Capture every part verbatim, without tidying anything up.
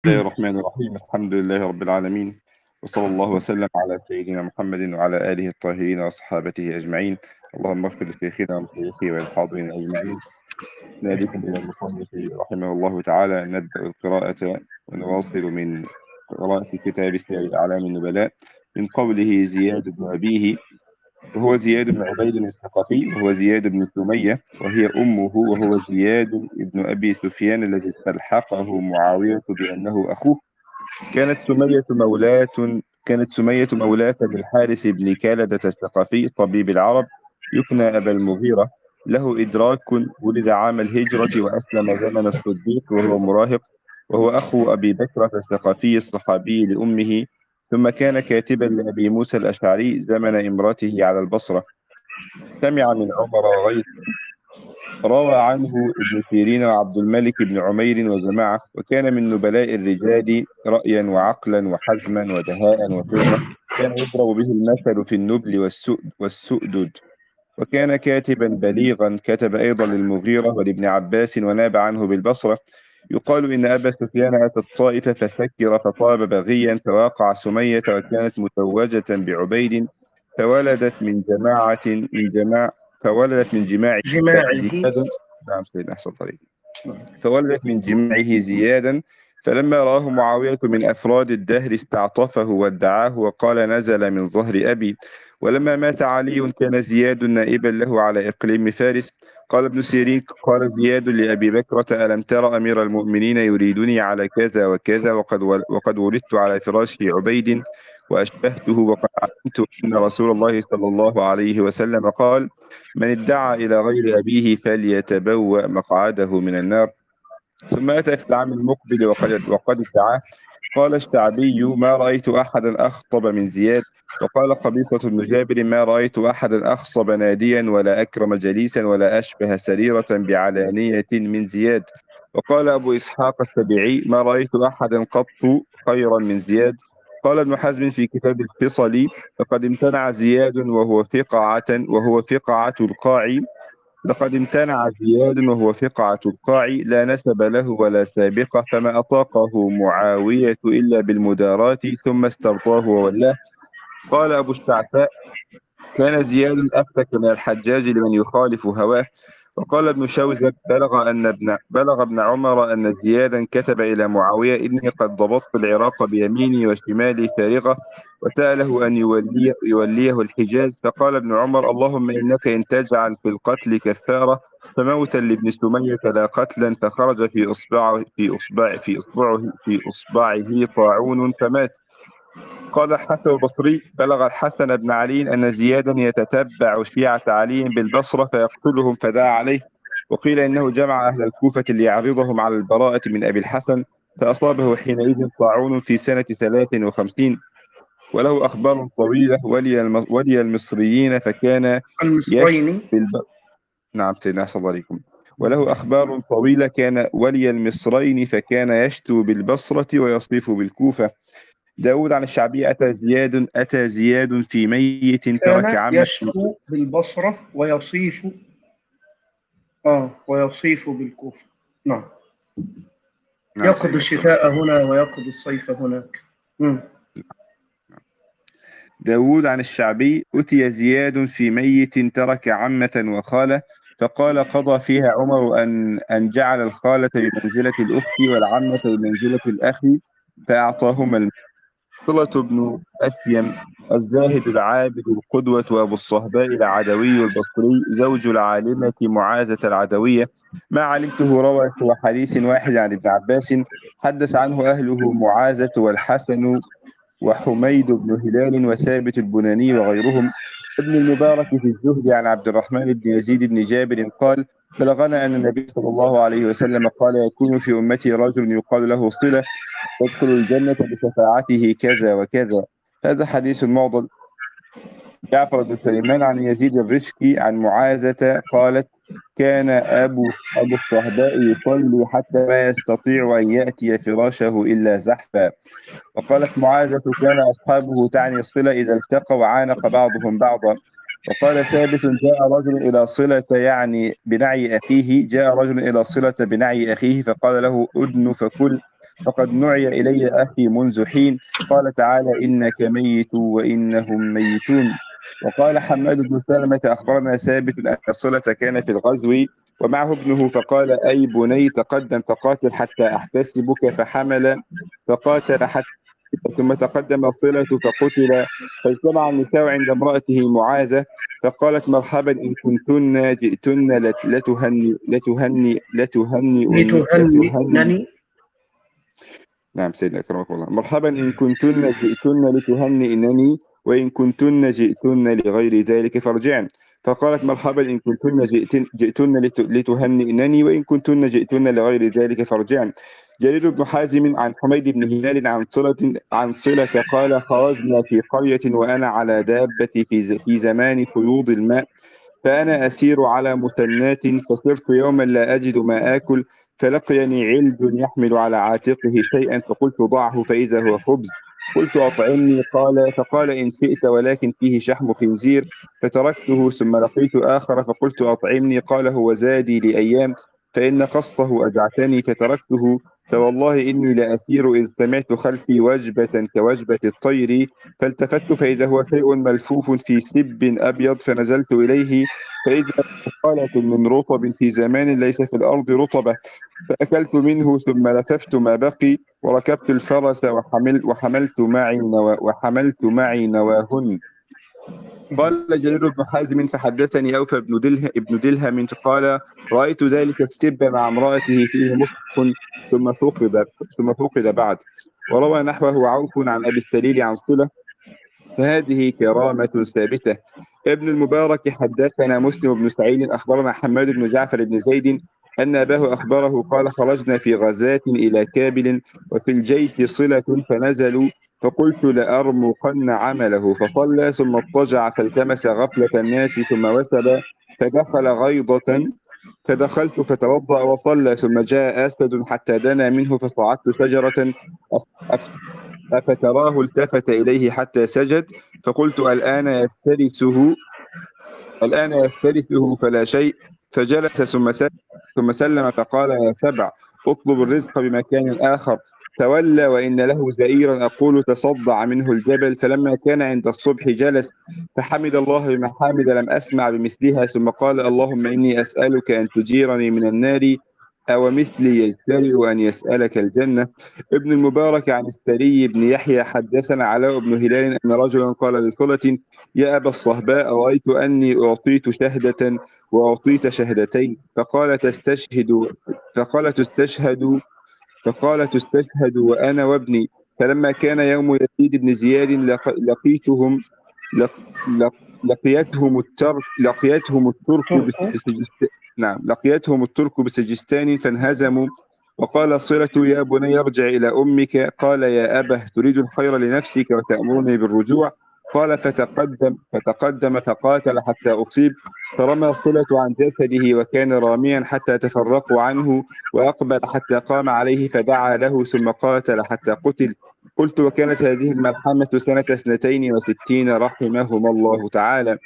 الله الرحمن الرحيم. الحمد لله رب العالمين، وصلى الله وسلم على سيدنا محمد وعلى آله الطاهرين وصحابته أجمعين. اللهم اغفر لشيخنا ومشايخه وللحاضرين أجمعين. ناديكم إلى المصنف رحمه الله تعالى. نبدأ القراءة ونواصل من قراءة كتاب سير أعلام النبلاء من قوله زياد بن أبيه، وهو زياد بن عبيد الثقفي، وهو زياد بن سمية، وهي أمه، وهو زياد بن أبي سفيان الذي استلحقه معاوية بأنه أخوه. كانت سمية مولاة كانت سمية مولاة للحارث بن كالدة الثقفي طبيب العرب، يكنى أبا المغيرة. له إدراك، ولد عام الهجرة وأسلم زمن الصديق وهو مراهق، وهو أخو أبي بكرة الثقفي الصحابي لأمه، ثم كان كاتبا لأبي موسى الأشعري زمن إمرته على البصرة. سمع من عمر غيث. روى عنه ابن سيرين وعبد الملك بن عمير وجماعة، وكان من نبلاء الرجال رأيا وعقلا وحزما ودهاء وفطنة، كان يضرب به المثل في النبل والسؤد والسؤدد. وكان كاتبا بليغا، كتب أيضا للمغيرة ولابن عباس وناب عنه بالبصرة. يقال إن أبا سفيان أتى الطائف فسكر فطاب بغيا فواقع سمية، وكانت مزوجة بعبيد، فولدت من جماعة من جماع فولدت من جماع جماعه. زياد. نعم سيدنا أحسن طريق. فولدت من جماعه زيادا، فلما رآه معاوية من أفراد الدهر استعطفه وادعاه وقال نزل من ظهر أبي. ولما مات علي كان زياد نائبا له على إقليم فارس. قال ابن سيرين: قال زياد لأبي بكرة: ألم تر أمير المؤمنين يريدني على كذا وكذا، وقد وقد ولدت على فراش عبيد وأشبهته، وقد علمت أن رسول الله صلى الله عليه وسلم قال: من ادعى إلى غير أبيه فليتبوأ مقعده من النار. ثم أتى في العام المقبل وقد, وقد ادعاه. قال الشعبي: ما رأيت أحدا أخطب من زياد. وقال قبيصة بن جابر: ما رأيت أحدا أخصب ناديا ولا أكرم جليسا ولا أشبه سريرة بعلانية من زياد. وقال أبو إسحاق السبيعي: ما رأيت أحدا قط خيرا من زياد. قال ابن حزم في كتاب الفصل: لقد امتنع زياد وهو فقعة وهو فقعة القاع لقد امتنع زياد وهو فقعة القاع، لا نسب له ولا سابقة، فما أطاقه معاوية إلا بالمداراة، ثم استرضاه وولاه. قال أبو الشعثاء: كان زياد أفتك من الحجاج لمن يخالف هواه. وقال ابن شوذب: بلغ أن ابن بلغ ابن عمر أن زيادا كتب إلى معاوية: إني قد ضبطت العراق بيميني وشمالي فارغة، وسأله أن يولي يوليه الحجاز. فقال ابن عمر: اللهم إنك إن تجعل في القتل كفارة فموتا لابن سمية لا قتلا. فخرج في إصبعه في إصبع في إصبعه في إصبعه طاعون فمات. قال الحسن البصري: بلغ الحسن بن علي أن زيادا يتتبع شيعة علي بالبصرة فيقتلهم، فدعا عليه. وقيل إنه جمع أهل الكوفة ليعرضهم على البراءة من أبي الحسن، فأصابه حينئذ طاعون في سنة ثلاث وخمسين. وله أخبار طويلة. ولي, الم... ولي المصريين فكان يشتو المصريين. بالب... نعم سيدنا أحسن الله عليكم. وله أخبار طويلة. كان ولي المصرين فكان يشتو بالبصرة ويصيف بالكوفة. داود عن الشعبي: أتى زياد أتى زياد في ميت ترك كان عمة. يشكو بالبصرة ويصيف آه ويصيف بالكوفة. نعم. نعم يقضي سيدنا أحسن. الشتاء هنا ويقضي الصيف هناك. مم. داود عن الشعبي: أتي زياد في ميت ترك عمة وخالة، فقال: قضى فيها عمر أن أن جعل الخالة بمنزلة الأخت والعمة بمنزلة الأخ، فأعطاهما. صلة بن أسيم الزاهد العابد القدوة وأبو الصهباء العدوي البصري، زوج العالمة معاذة العدوية. ما علمته روى سوى حديث واحد عن ابن عباس، حدث عنه أهله معاذة والحسن وحميد بن هلال وثابت البناني وغيرهم. ابن المبارك في الزهد عن عبد الرحمن بن يزيد بن جابر قال: بلغنا أن النبي صلى الله عليه وسلم قال: يكون في أمتي رجل يقال له صلة، يدخل الجنة بشفاعته كذا وكذا. هذا حديث معضل. جعفر بن سليمان عن يزيد الرشكي عن معاذة قالت: كان أبو أبو الصهباء يصلي حتى ما يستطيع أن يأتي فراشه إلا زحفا. وقالت معاذة: كان أصحابه تعني الصلة إذا التقوا عانق بعضهم بعضا. وقال ثابت: جاء رجل إلى صلة يعني بنعي أخيه جاء رجل إلى صلة بنعي أخيه فقال له: أدن فكل. فقد نعي إلي أخي منذ حين. قال تعالى إنك ميت وإنهم ميتون. وقال حماد بن سلمة أخبرنا ثابت أن الصلة كان في الغزو ومعه ابنه، فقال أي بني تقدم فقاتل حتى أحتسبك، فحمل فقاتل حتى، ثم تقدم صلة فقتل. فاجتمع النساء عند امرأته معاذة فقالت مرحبا إن كنتن جئتن لت- لتهني لتهني لتهنئني لتهني لتهنئنني. نعم سيدنا أكرمك الله. مرحبا إن كنتن جئتن لتهنئنني وإن كنتن جئتن لغير ذلك فارجعن. فقالت مرحبا إن كنتن جئتن, جئتن لت- لتهنئنني وإن كنتن جئتن لغير ذلك فارجعن. جرير بن حازم عن حميد بن هلال عن صلة عن صلة قال خرجنا في قرية وأنا على دابتي في ز- في زمان فيوض الماء، فأنا أسير على مسنات، فصرت يوما لا أجد ما آكل، فلقيني علج يحمل على عاتقه شيئا، فقلت ضعه فإذا هو خبز. قلت أطعمني، قال فقال إن شئت ولكن فيه شحم خنزير، فتركته. ثم لقيت آخر فقلت أطعمني، قال هو زادي لأيام، فإن قسطه أجعتني، فتركته. فوالله إني لأسير إذ سمعت خلفي وجبة كوجبة الطير، فالتفت فإذا هو شيء ملفوف في سب أبيض، فنزلت إليه فإذا قالة من رطب في زمان ليس في الأرض رطبة، فأكلت منه ثم لففت ما بقي وركبت الفرس وحمل وحملت معي نوا وحملت معي نواهن. قال جرير بن حازم فحدثني أوفى بن دله ابن دلهم قال رأيت ذلك السب مع امرأته فيه مصحف ثم فقد ثم فقد بعد. وروى نحوه عوف عن أبي السليل عن صلة، فهذه كرامة ثابتة. ابن المبارك حدثنا مسلم بن سعيد أخبرنا حماد بن جعفر بن زيد أن أباه أخبره قال خرجنا في غزاة إلى كابل وفي الجيش صلة فنزلوا، فقلت لأرمقن عمله، فصلى ثم اضطجع فالتمس غفلة الناس ثم وثب فدخل غيضة، فدخلت فتوضأ وصلى، ثم جاء أسد حتى دنا منه فصعدت شجرة أف- أفتراه التفت إليه حتى سجد، فقلت الآن يفترسه الآن يفترسه فلا شيء، فجلس ثم سلم ثم سلم فقال يا سبع اطلب الرزق بمكان آخر. تولى وإن له زئيرا أقول تصدع منه الجبل. فلما كان عند الصبح جلس فحمد الله بمحامد لم أسمع بمثلها، ثم قال اللهم إني أسألك أن تجيرني من النار، أو مثلي يجترئ أن يسألك الجنة. ابن المبارك عن السري بن يحيى حدثنا علاء بن هلال أن رجلا قال لصلة يا أبا الصهباء رأيت أني أعطيت شهدة وأعطيت شهدتين، فقال تستشهد فقال تستشهد فقال تستشهد وأنا وابني. فلما كان يوم يزيد بن زياد لق- لقيتهم لق- لق- لقيتهم الترك لقيتهم الترك بس- ترك. بسجست نعم لقيتهم الترك بسجستان فانهزموا. وقال صلة يا بني ارجع إلى أمك. قال يا أبه تريد الخير لنفسك وتأمرني بالرجوع. قال فتقدم فتقدم فقاتل حتى أصيب، فرمى صلة عن جسده وكان راميا حتى تفرقوا عنه، وأقبل حتى قام عليه فدعا له ثم قاتل حتى قتل. قلت وكانت هذه الملحمة سنة اثنتين وستين رحمهما الله تعالى.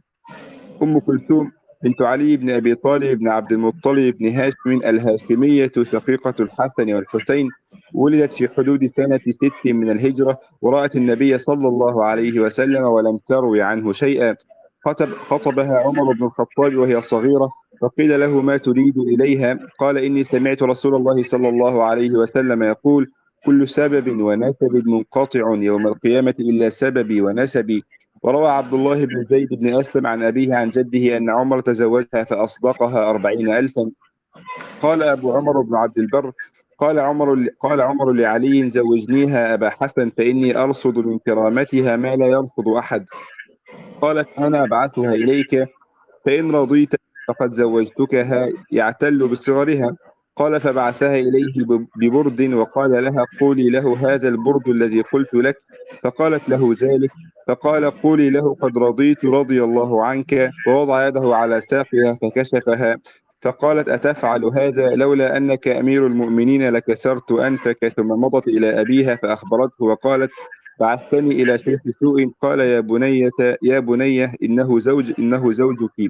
أم كلثوم بنت علي بن أبي طالب بن عبد المطلب بن هاشم الهاشمية شقيقة الحسن والحسين، ولدت في حدود سنة ست من الهجرة، ورأت النبي صلى الله عليه وسلم ولم تروي عنه شيئا. خطب خطبها عمر بن الخطاب وهي صغيرة، فقيل له ما تريد إليها؟ قال إني سمعت رسول الله صلى الله عليه وسلم يقول كل سبب ونسب منقطع يوم القيامة إلا سببي ونسبي. وروى عبد الله بن زيد بن أسلم عن أبيه عن جده أن عمر تزوجها فأصدقها أربعين ألفا. قال أبو عمر بن عبد البر قال عمر قال عمر لعلي زوجنيها أبا حسن فإني أرصد من كرامتها ما لا يرصد أحد. قال فأنا أبعثها إليك فإن رضيت فقد زوجتكها يعتل بصغرها. قال فبعثها إليه ب- ببرد وقال لها قولي له هذا البرد الذي قلت لك، فقالت له ذلك. فقال قولي له قد رضيت رضي الله عنك، ووضع يده على ساقها فكشفها. فقالت أتفعل هذا لولا أنك أمير المؤمنين لكسرت أنفك. ثم مضت إلى أبيها فأخبرته وقالت بعثتني إلى شيخ سوء. قال يا بنية يا بنية إنه زوج إنه زوجك.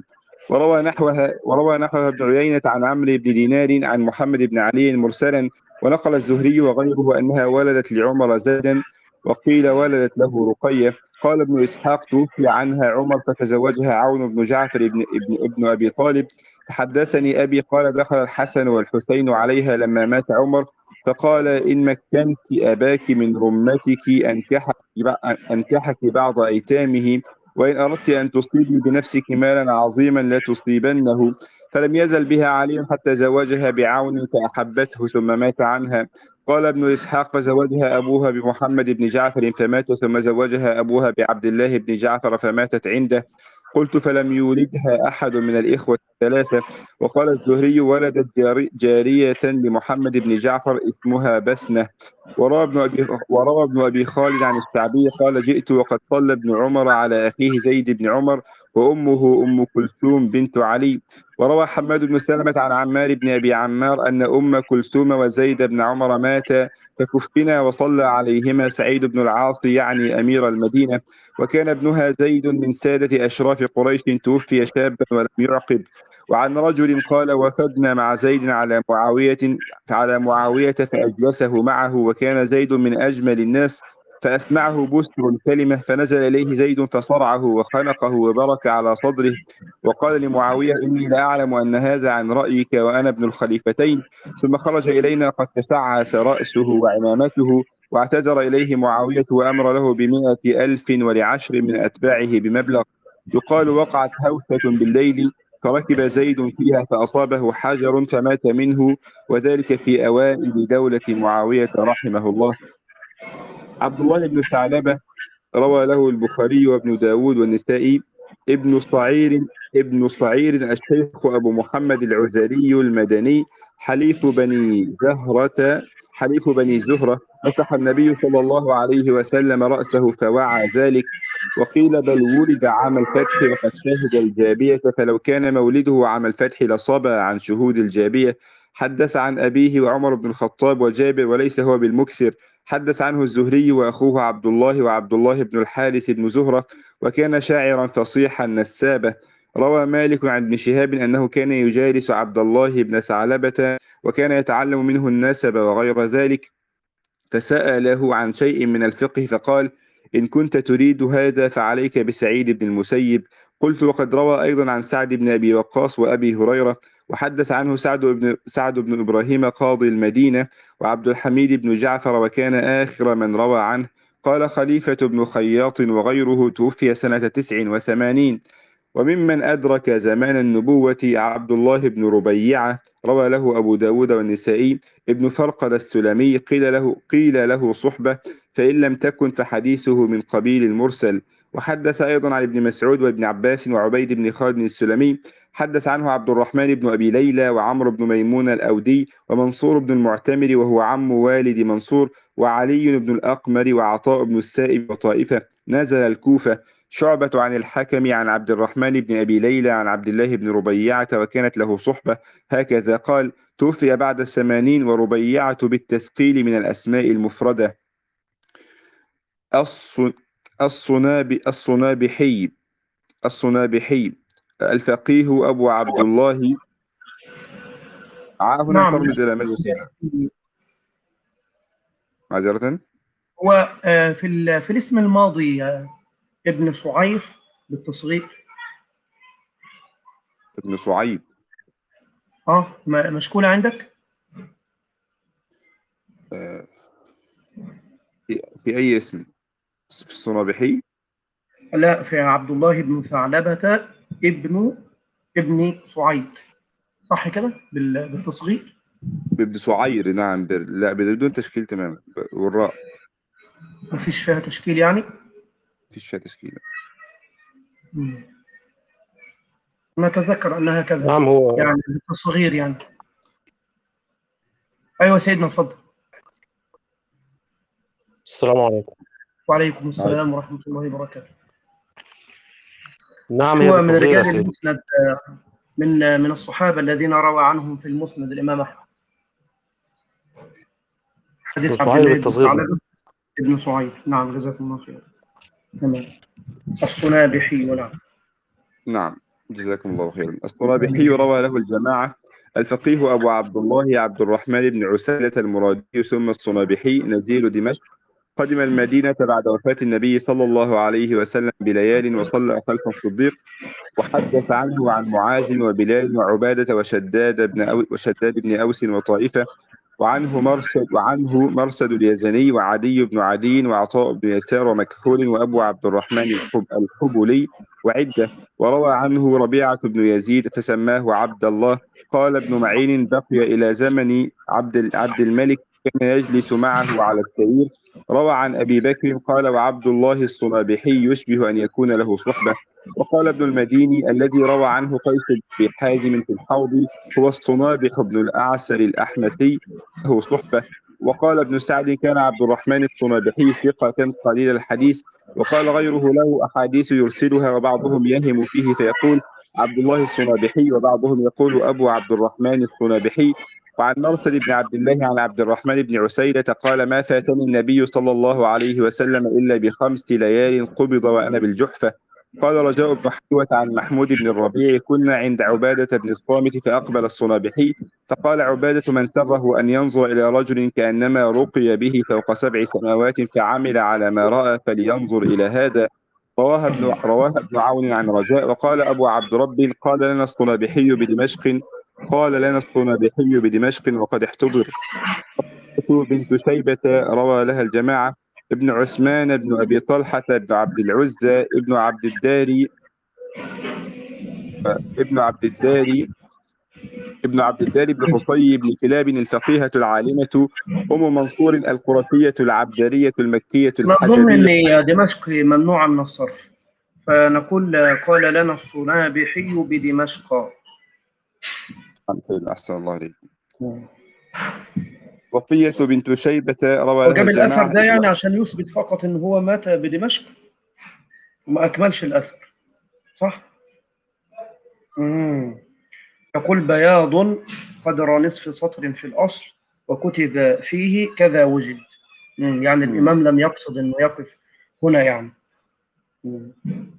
وروى نحوها وروى نحوها ابن عيينة عن عمرو بن دينار عن محمد بن علي مرسلا، ونقل الزهري وغيره أنها ولدت لعمر زادا، وقيل ولدت له رقية. قال ابن إسحاق: توفي عنها عمر فتزوجها عون بن جعفر ابن ابن ابن أبي طالب. حدثني أبي قال: دخل الحسن والحسين عليها لما مات عمر، فقال: إن مكنت أباك من رمتك أنكحك أنكحك بعض أيتامه، وإن أردت أن تصيبي بنفسك مالا عظيما لا تصيبنه. فلم يزل بها علي حتى زوجها بعون فأحبته ثم مات عنها. قال ابن إسحاق: فزوجها أبوها بمحمد بن جعفر فمات، ثم زوجها أبوها بعبد الله بن جعفر فماتت عنده. قلت: فلم يولدها أحد من الإخوة الثلاثة. وقال الزهري: ولدت جاري جارية لمحمد بن جعفر اسمها بسنة. وروى ابن أبي وروى ابن أبي خالد عن الشعبي قال: جئت وقد صلى ابن عمر على أخيه زيد بن عمر، وأمه أم كلثوم بنت علي. وروى حماد بن سلمة عن عمار بن أبي عمار أن أم كلثوم وزيد بن عمر ماتا فكفنا، وصلى عليهما سعيد بن العاص يعني أمير المدينة، وكان ابنها زيد من سادة أشراف قريش، توفي شابا ولم يعقب. وعن رجل قال: وفدنا مع زيد على معاوية على معاوية فأجلسه معه، وكان زيد من أجمل الناس، فأسمعه بسر الكلمة، فنزل إليه زيد فصرعه وخنقه وبرك على صدره، وقال لمعاوية: إني لأعلم أن هذا عن رأيك وأنا ابن الخليفتين. ثم خرج إلينا قد تسعس رأسه وعمامته، واعتذر إليه معاوية وأمر له بمائة ألف ولعشر من أتباعه بمبلغ. يقال: وقعت هوسة بالليل فركب زيد فيها فأصابه حجر فمات منه، وذلك في أوائل دولة معاوية رحمه الله. عبد الله بن ثعلبة روى له البخاري وابن داود والنسائي. ابن صعير ابن صعير الشيخ أبو محمد العزري المدني، حليف بني زهرة حليف بني زهرة. مسح النبي صلى الله عليه وسلم رأسه فوعى ذلك. وقيل: بل ولد عام الفتح وقد شهد الجابية، فلو كان مولده عام الفتح لصبى عن شهود الجابية. حدث عن أبيه وعمر بن الخطاب وجابر، وليس هو بالمكثر. حدث عنه الزهري وأخوه عبد الله وعبد الله بن الحارث بن زهرة، وكان شاعرا فصيحا نسابا. روى مالك عن ابن شهاب أنه كان يجالس عبد الله بن ثعلبة، وكان يتعلم منه النسب وغير ذلك، فسأله عن شيء من الفقه فقال: إن كنت تريد هذا فعليك بسعيد بن المسيب. قلت: وقد روى أيضا عن سعد بن أبي وقاص وأبي هريرة. وحدث عنه سعد بن سعد بن إبراهيم قاضي المدينة، وعبد الحميد بن جعفر، وكان آخر من روى عنه. قال خليفة بن خياط وغيره: توفي سنة تسع وثمانين. وممن أدرك زمان النبوة عبد الله بن ربيعة، روى له أبو داود والنسائي. ابن فرقد السلمي قيل له قيل له صحبة، فإن لم تكن فحديثه من قبيل المرسل. وحدث أيضا عن ابن مسعود وابن عباس وعبيد بن خالد السلمي. حدث عنه عبد الرحمن بن أبي ليلى وعمرو بن ميمون الأودي ومنصور بن المعتمر وهو عم والد منصور، وعلي بن الأقمر وعطاء بن السائب وطائفة. نزل الكوفة. شعبة عن الحكم عن عبد الرحمن بن أبي ليلى عن عبد الله بن ربيعة وكانت له صحبة، هكذا قال: توفي بعد الثمانين، وربيعة بالتثقيل من الأسماء المفردة. الص- الصناب الصنابحي الصنابحي الفقيه أبو عبد الله. ع هنا نعم. ترمز إلى ماذا سيدنا؟ معذرة. هو آه، في ال- في الاسم الماضي آه، ابن صعير بالتصغير. ابن صعيب. اه م- مشكولة عندك؟ آه، في في أي اسم؟ في الصنابحي. لا، في عبد الله بن ثعلبة ابن ابن صعيد، صح كده بال- بالتصغير. بابن سعير، نعم. بر... لا، بدون تشكيل تماما، ب- والراء مفيش فيها تشكيل يعني. مفيش فيها تشكيل. مم. أنا أتذكر أنها كذا، نعم. هو يعني بالتصغير يعني. أيوة سيدنا اتفضل. السلام عليكم. وعليكم عليكم. السلام ورحمة الله وبركاته. نعم، هي هو من بالتصغير يا رجال سيدي. المسند، من من الصحابة الذين روى عنهم في المسند الإمام أحمد. ابن حديث عبد صهيب الله بن بالتصغير. ثعلبة ابن صعيد. نعم جزاكم الله خير. تمام. الصنابحي. ونعم. نعم. جزاكم الله خيرا. الصنابحي روى له الجماعة: الفقيه أبو عبد الله عبد الرحمن بن عسيلة المرادي ثم الصنابحي نزيل دمشق، قدم المدينة بعد وفاة النبي صلى الله عليه وسلم بليال وصلى خلف الصديق، وحدث عنه عن معاذ وبلال وعبادة وشداد بن أو وشداد بن أوس وطائفة، وعنه مرسد وعنه مرسد اليزني وعدي بن عدي وعطاء بن يسار ومكحول وأبو عبد الرحمن الحب الحبلي وعدة. وروى عنه ربيعة بن يزيد فسماه عبد الله. قال ابن معين: بقي إلى زمن عبد عبد الملك كان يجلس معه على السرير. روى عن أبي بكر قال: وعبد الله الصنابحي يشبه أن يكون له صحبة. وقال ابن المديني الذي روى عنه قيس بن حازم في الحوض هو الصنابح بن الأعسر الأحمسي له صحبة. وقال ابن سعد: كان عبد الرحمن الصنابحي ثقة قليل الحديث. وقال غيره: له أحاديث يرسلها وبعضهم يهم فيه فيقول عبد الله الصنابحي، وبعضهم يقول أبو عبد الرحمن الصنابحي. وعن مرسل بن عبد الله عن عبد الرحمن بن عسيدة قال: ما فاتني النبي صلى الله عليه وسلم إلا بخمس ليال قبض وأنا بالجحفة. قال رجاء بن حيوة عن محمود بن الربيع: كنا عند عبادة بن الصامت فأقبل الصنابحي فقال عبادة: من سره أن ينظر إلى رجل كأنما رقي به فوق سبع سماوات فعمل على ما رأى فلينظر إلى هذا. رواها ابن رواها ابن عون عن رجاء. وقال أبو عبد رب: قال لنا الصنابحي بدمشق قال لنا الصنابحي بدمشق وقد احتضر. بنت شيبة روى لها الجماعة: ابن عثمان بن أبي طلحة بن عبد العزى ابن عبد الداري ابن عبد الداري ابن عبد الداري بن قصي بن كلاب الفقيهة العالمة أم منصور القرشية العبدرية المكية نظن الحجبية. أن دمشق ممنوعة من الصرف، فنقول قال لنا الصنابحي بدمشق. أحسن الله عليك. صفية بنت شيبة روى لها وجاب الأثر الجماعة: ده يعني عشان يثبت فقط أن هو مات بدمشق وما أكملش الأثر، صح؟ مم. يقول: بياض قدر نصف سطر في الأصل وكتب فيه كذا وجد. مم. يعني مم. الإمام لم يقصد أنه يقف هنا يعني. مم.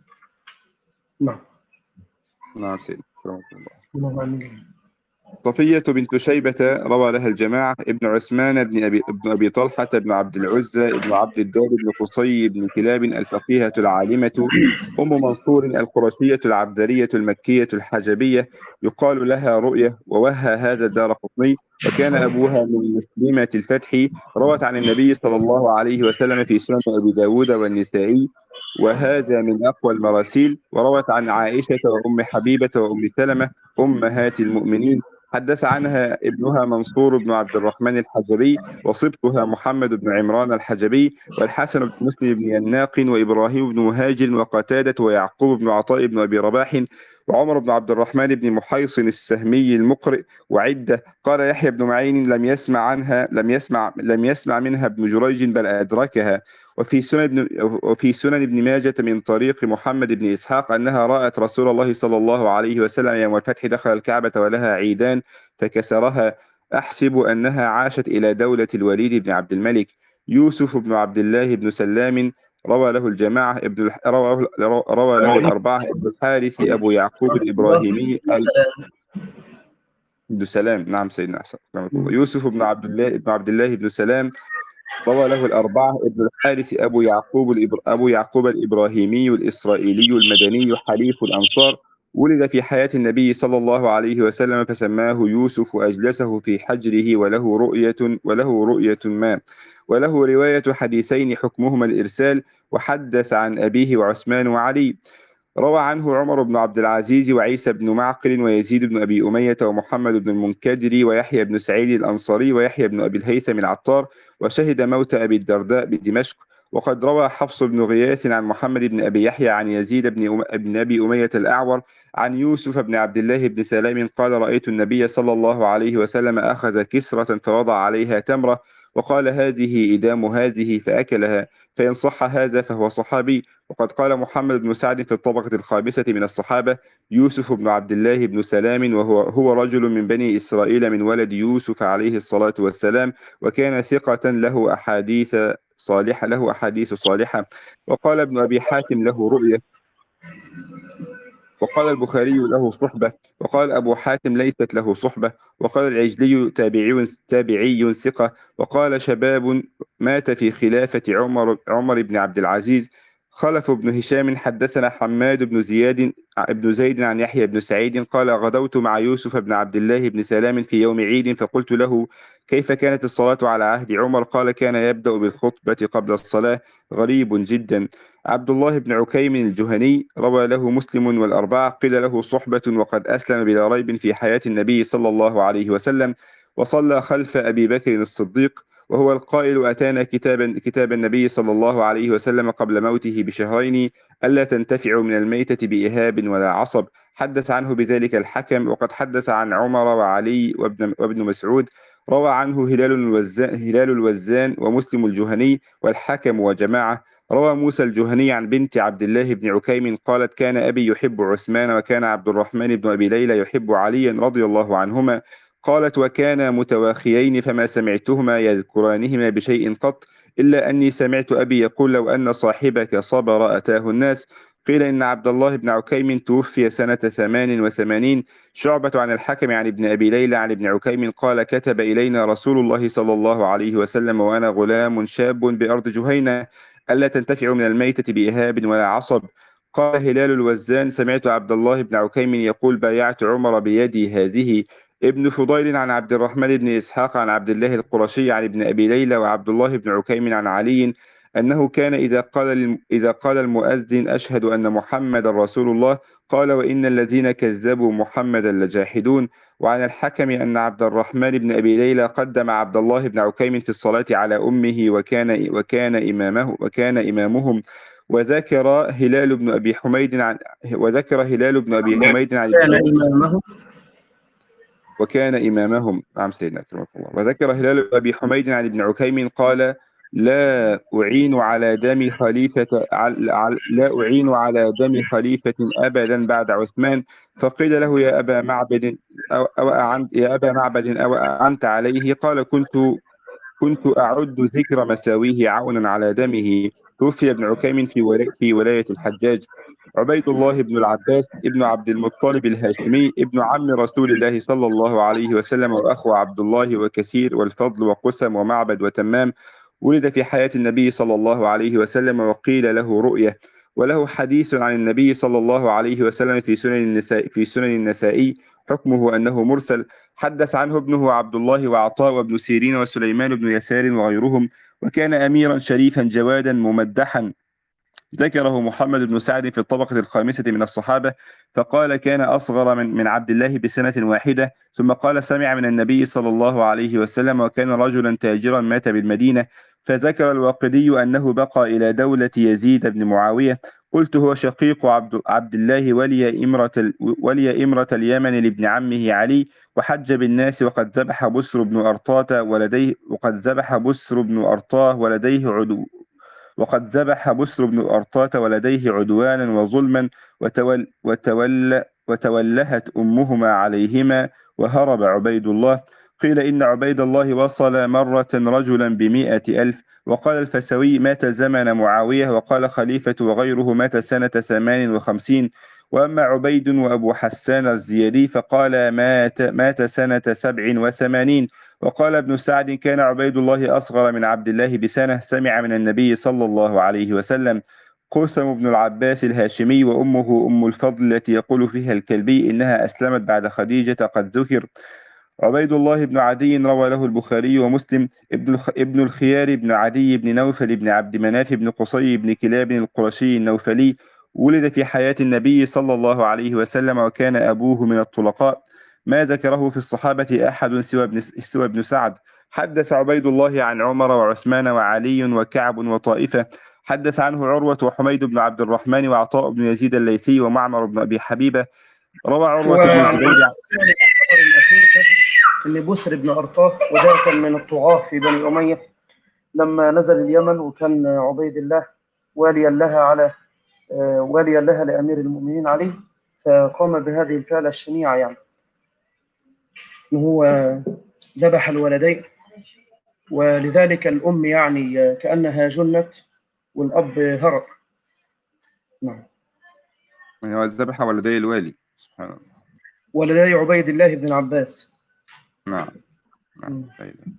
نعم. نعم سيدي. اللهم آمين. صفية بنت شيبة روى لها الجماعة: ابن عثمان بن أبي, ابن أبي طلحة بن عبد العزى ابن عبد الدار بن قصي بن كلاب الفقيهة العالمة أم منصور القرشية العبدرية المكية الحجبية، يقال لها رؤية، ووهى هذا الدارقطني. وكان أبوها من مسلمة الفتح. روت عن النبي صلى الله عليه وسلم في سنن أبي داود والنسائي، وهذا من أقوى المراسيل. وروت عن عائشة وأم حبيبة وأم سلمة أمهات المؤمنين. حدث عنها ابنها منصور بن عبد الرحمن الحجبي، وصبتها محمد بن عمران الحجبي، والحسن بن مسلم بن يناق، وإبراهيم بن مهاجر، وقتادة، ويعقوب بن عطاء بن أبي رباح، وعمر بن عبد الرحمن بن محيصن السهمي المقرئ، وعدة. قال يحيى بن معين: لم يسمع عنها لم يسمع لم يسمع منها ابن جريج بل أدركها. وفي سنن ابن وفي سنن ابن ماجة من طريق محمد بن إسحاق أنها رأت رسول الله صلى الله عليه وسلم يوم الفتح دخل الكعبة ولها عيدان فكسرها. أحسب أنها عاشت إلى دولة الوليد بن عبد الملك. يوسف بن عبد الله بن سلام روى له الجماعة ابن الح... روى... روى له الأربعة: ابن الحارث أبو يعقوب الإبراهيمي ال... بن سلام. نعم سيدنا أحسن. يوسف بن عبد الله بن عبد الله بن سلام روى له الأربعة: ابن الحارث أبو يعقوب الإبر... أبو يعقوب الإبراهيمي الإسرائيلي المدني حليف الأنصار. ولد في حياة النبي صلى الله عليه وسلم فسماه يوسف وأجلسه في حجره وله رؤية وله رؤية ما وله رواية حديثين حكمهما الإرسال. وحدث عن أبيه وعثمان وعلي. روى عنه عمر بن عبد العزيز وعيسى بن معقل ويزيد بن أبي أمية ومحمد بن المنكدر ويحيى بن سعيد الأنصاري ويحيى بن أبي الهيثم العطار، وشهد موت أبي الدرداء بدمشق. وقد روى حفص بن غياث عن محمد بن أبي يحيى عن يزيد بن, أم... بن أبي أمية الأعور عن يوسف بن عبد الله بن سلام قال: رأيت النبي صلى الله عليه وسلم أخذ كسرة فوضع عليها تمرة وقال: هذه إدام هذه، فأكلها، فإن صح هذا فهو صحابي. وقد قال محمد بن سعد في الطبقة الخامسة من الصحابة: يوسف بن عبد الله بن سلام وهو هو رجل من بني إسرائيل من ولد يوسف عليه الصلاة والسلام، وكان ثقة له أحاديث صالحة له أحاديث صالحة. وقال ابن أبي حاتم له رؤية وقال البخاري له صحبة، وقال أبو حاتم ليست له صحبة، وقال العجلي تابعي تابعي ثقة، وقال شباب مات في خلافة عمر عمر بن عبد العزيز. خلف بن هشام حدثنا حماد بن زياد بن زيد عن يحيى بن سعيد قال غدوت مع يوسف بن عبد الله بن سلام في يوم عيد فقلت له كيف كانت الصلاة على عهد عمر؟ قال كان يبدأ بالخطبة قبل الصلاة. غريب جدا. عبد الله بن عكيم الجهني روى له مسلم والأربعة، قيل له صحبة وقد أسلم بلا ريب في حياة النبي صلى الله عليه وسلم، وصلى خلف أبي بكر الصديق، وهو القائل أتانا كتاب كتاب النبي صلى الله عليه وسلم قبل موته بشهرين ألا تنتفعوا من الميتة بإهاب ولا عصب. حدث عنه بذلك الحكم، وقد حدث عن عمر وعلي وابن, وابن مسعود. روى عنه هلال الوزان, هلال الوزان ومسلم الجهني والحكم وجماعة. روى موسى الجهني عن بنت عبد الله بن عكيم قالت كان أبي يحب عثمان وكان عبد الرحمن بن أبي ليلى يحب عليا رضي الله عنهما. قالت وكانا متواخيين فما سمعتهما يذكرانهما بشيء قط إلا أني سمعت أبي يقول لو أن صاحبك صبر أتاه الناس. قيل إن عبد الله بن عكيم توفي سنة ثمان وثمانين. شعبة عن الحكم عن ابن أبي ليلى عن ابن عكيم قال كتب إلينا رسول الله صلى الله عليه وسلم وأنا غلام شاب بأرض جهينة ألا تنتفع من الميتة بإهاب ولا عصب. قال هلال الوزان سمعت عبد الله بن عكيم يقول بايعت عمر بيدي هذه. ابن فضيل عن عبد الرحمن بن إسحاق عن عبد الله القرشي عن ابن أبي ليلى وعبد الله بن عكيم عن علي أنه كان إذا قال إذا قال المؤذن أشهد أن محمد رسول الله قال وإن الذين كذبوا محمدا لجاحدون. وعن الحكم أن عبد الرحمن بن أبي ليلى قدم عبد الله بن عكيم في الصلاة على أمه وكان وكان إمامه وكان إمامهم. وذكر هلال بن أبي حميد عن وذكر هلال بن أبي حميد عن كان إمامه وكان إمامهم. نعم سيدنا أكرمك الله. وذكر هلال بن أبي حميد عن ابن عكيم قال لا أعين على دم خليفة لا أعين على دم خليفة أبدا بعد عثمان. فقيل له يا أبا معبد أو, أو أعنت يا أبا معبد أو أعنت عليه؟ قال كنت كنت أعد ذكر مساويه عونا على دمه. توفي ابن عكيم في ولا- في ولاية الحجاج. عبيد الله بن العباس ابن عبد المطلب الهاشمي ابن عم رسول الله صلى الله عليه وسلم وأخو عبد الله وكثير والفضل وقسم ومعبد وتمام. ولد في حياة النبي صلى الله عليه وسلم وقيل له رؤية. وله حديث عن النبي صلى الله عليه وسلم في سنن النساء في سنن النسائي حكمه أنه مرسل. حدث عنه ابنه عبد الله وعطاء وابن سيرين وسليمان بن يسار وغيرهم. وكان أميرا شريفا جوادا ممدحا. ذكره محمد بن سعد في الطبقة الخامسة من الصحابة فقال كان أصغر من, من عبد الله بسنة واحدة. ثم قال سمع من النبي صلى الله عليه وسلم وكان رجلا تاجرا مات بالمدينة. فذكر الواقدي أنه بقى إلى دولة يزيد بن معاوية. قلت هو شقيق عبد, عبد الله ولي إمرة, ولي إمرة اليمن لابن عمه علي. وحج بالناس وقد ذبح بسر بن أرطاة ولديه وقد ذبح بسر بن أرطاه ولديه عدو وقد ذبح بسر بن أرطاة ولديه عدوانا وظلما. وتول وتول وتولهت أمهما عليهما وهرب عبيد الله. قيل إن عبيد الله وصل مرة رجلا بمئة ألف. وقال الفسوي مات زمن معاوية. وقال خليفة وغيره مات سنة ثمان وخمسين. وأما عبيد وأبو حسان الزيادي فقال مات مات سنة سبع وثمانين. وقال ابن سعد كان عبيد الله أصغر من عبد الله بسنة. سمع من النبي صلى الله عليه وسلم. قسم بن العباس الهاشمي وأمه أم الفضل التي يقول فيها الكلبي إنها أسلمت بعد خديجة قد ذكر. عبيد الله بن عدي روى له البخاري ومسلم. ابن الخ... ابن الخيار بن عدي بن نوفل بن عبد مناف بن قصي بن كلاب القرشي النوفلي. ولد في حياة النبي صلى الله عليه وسلم وكان أبوه من الطلقاء. ما ذكره في الصحابة أحد سوى ابن, سوى ابن سعد. حدث عبيد الله عن عمر وعثمان وعلي وكعب وطائفة. حدث عنه عروة وحميد بن عبد الرحمن وعطاء بن يزيد الليثي ومعمر بن أبي حبيبة. روى عروة بن الزبير الخبر الأخير ده إن بسر بن أرطاه وده كان من الطغاة في بني أمية لما نزل اليمن، وكان عبيد الله واليا لها على واليا لها لأمير المؤمنين عليه، فقام بهذه الفعلة الشنيعة يعني إن هو ذبح الولدين، ولذلك الأم يعني كأنها جنت والأب هرب. نعم. يعني هو ذبح ولدي الوالي، سبحان الله. ولدي عبيد الله بن عباس. نعم نعم. مم. لا إله.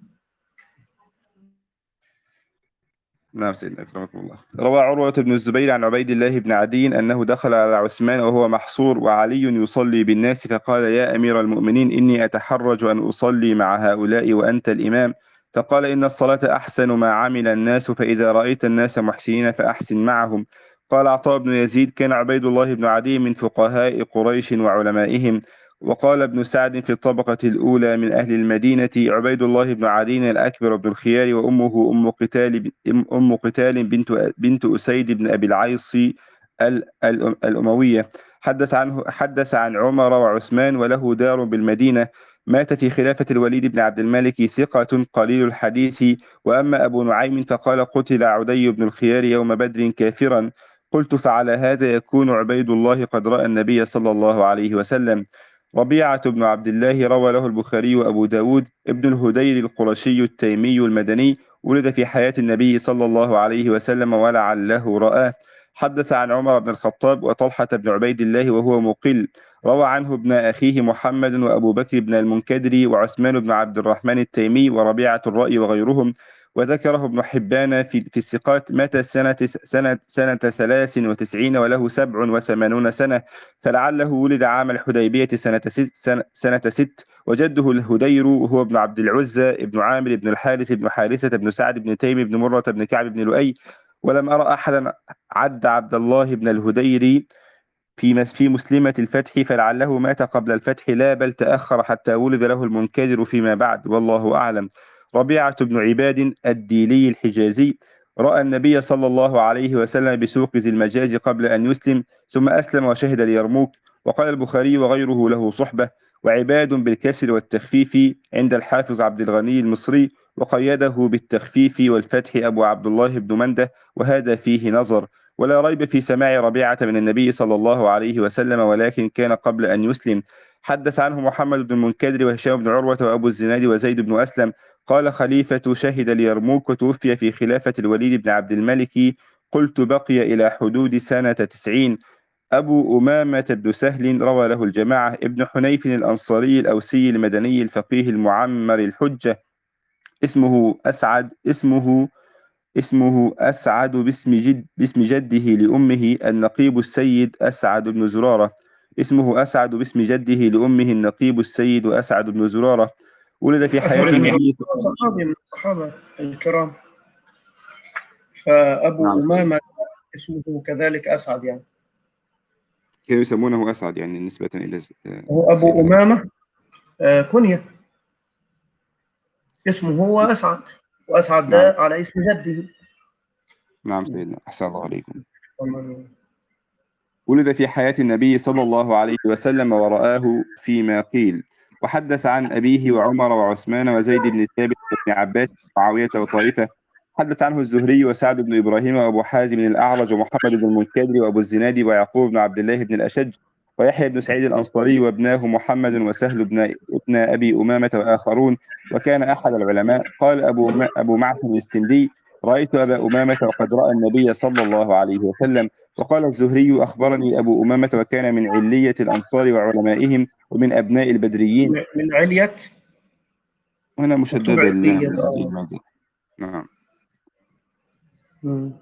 نعم سيدنا أكرمكم الله. روى عروة بن الزبير عن عبيد الله بن عدي أنه دخل على عثمان وهو محصور وعلي يصلي بالناس، فقال: يا أمير المؤمنين، إني أتحرج أن أصلي مع هؤلاء وأنت الإمام. فقال: إن الصلاة أحسن ما عمل الناس، فإذا رأيت الناس محسنين فأحسن معهم. قال عطاء بن يزيد: كان عبيد الله بن عدي من فقهاء قريش وعلمائهم. وقال ابن سعد في الطبقة الأولى من أهل المدينة: عبيد الله بن عدي الأكبر بن الخيار، وأمه أم قتال أم قتال بنت بنت أسيد بن أبي العيص ال- ال- الأموية. حدث عنه حدث عن عمر وعثمان، وله دار بالمدينة. مات في خلافة الوليد بن عبد الملك، ثقة قليل الحديث. وأما أبو نعيم فقال: قتل عدي بن الخيار يوم بدر كافرا. قلت: فعلى هذا يكون عبيد الله قد رأى النبي صلى الله عليه وسلم. ربيعة بن عبد الله روى له البخاري وأبو داود. ابن الهدير القرشي التيمي المدني، ولد في حياة النبي صلى الله عليه وسلم ولعله رآه. حدث عن عمر بن الخطاب وطلحة بن عبيد الله وهو مقل. روى عنه ابن أخيه محمد وأبو بكر بن المنكدر وعثمان بن عبد الرحمن التيمي وربيعة الرأي وغيرهم. وذكره ابن حبان في في الثقات. مات سنة سنة سنة ثلاث وتسعين وله سبع وثمانون سنة، فلعله ولد عام الحديبية سنة ست, سنة, سنة ست. وجده الهدير هو ابن عبد العزى ابن عامر بن الحارث بن حارثة بن سعد بن تيم بن مرة بن كعب بن لؤي. ولم أرى أحدا عد عبد الله بن الهدير في مس في مسلمة الفتح، فلعله مات قبل الفتح، لا بل تأخر حتى ولد له المنكدر فيما بعد، والله أعلم. ربيعة بن عباد الديلي الحجازي رأى النبي صلى الله عليه وسلم بسوق ذي المجاز قبل أن يسلم، ثم أسلم وشهد اليرموك. وقال البخاري وغيره له صحبة. وعباد بالكسر والتخفيف عند الحافظ عبد الغني المصري، وقيده بالتخفيف والفتح أبو عبد الله بن منده، وهذا فيه نظر. ولا ريب في سماع ربيعة من النبي صلى الله عليه وسلم، ولكن كان قبل أن يسلم. حدث عنه محمد بن المنكدر وهشام بن عروة وأبو الزناد وزيد بن أسلم. قال خليفة: شهد اليرموك وتوفي في خلافة الوليد بن عبد الملك. قلت: بقي إلى حدود سنة تسعين. أبو أمامة بن سهل روى له الجماعة. ابن حنيف الأنصاري الأوسي المدني الفقيه المعمر الحجة، اسمه أسعد اسمه اسمه أسعد باسم جد باسم جده لأمه النقيب السيد أسعد بن زرارة. اسمه أسعد باسم جده لأمه النقيب السيد أسعد بن زرارة. ولد في حياة أسعد بن زرارة النبي. صحابي من الصحابة الكرام، فأبو نعم سيدي. أمامة اسمه كذلك أسعد يعني. كانوا يسمونه أسعد يعني نسبة إلى هو أبو سيدنا. أمامة آه، كنية، اسمه هو أسعد، وأسعد نعم ده على اسم جده. نعم سيدنا، أحسن الله عليكم. ولد في حياة النبي صلى الله عليه وسلم ورآه فيما قيل. وحدث عن أبيه وعمر وعثمان وزيد بن ثابت وابن عباس ومعاوية وطائفة. حدث عنه الزهري وسعد بن إبراهيم وأبو حازم الأعرج ومحمد بن المنكدر وأبو الزناد ويعقوب بن عبد الله بن الأشج ويحيى بن سعيد الأنصاري وابناه محمد وسهل بن ابن أبي أمامة وآخرون. وكان أحد العلماء. قال أبو م- أبو معثم السندي: رأيت أبا أمامة وقد رأى النبي صلى الله عليه وسلم. وقال الزهري: أخبرني أبو أمامة وكان من علية الأنصار وعلمائهم ومن أبناء البدريين. من علية، هنا مكتوب مشددة اللام علية. الذي الماضي. نعم. مم.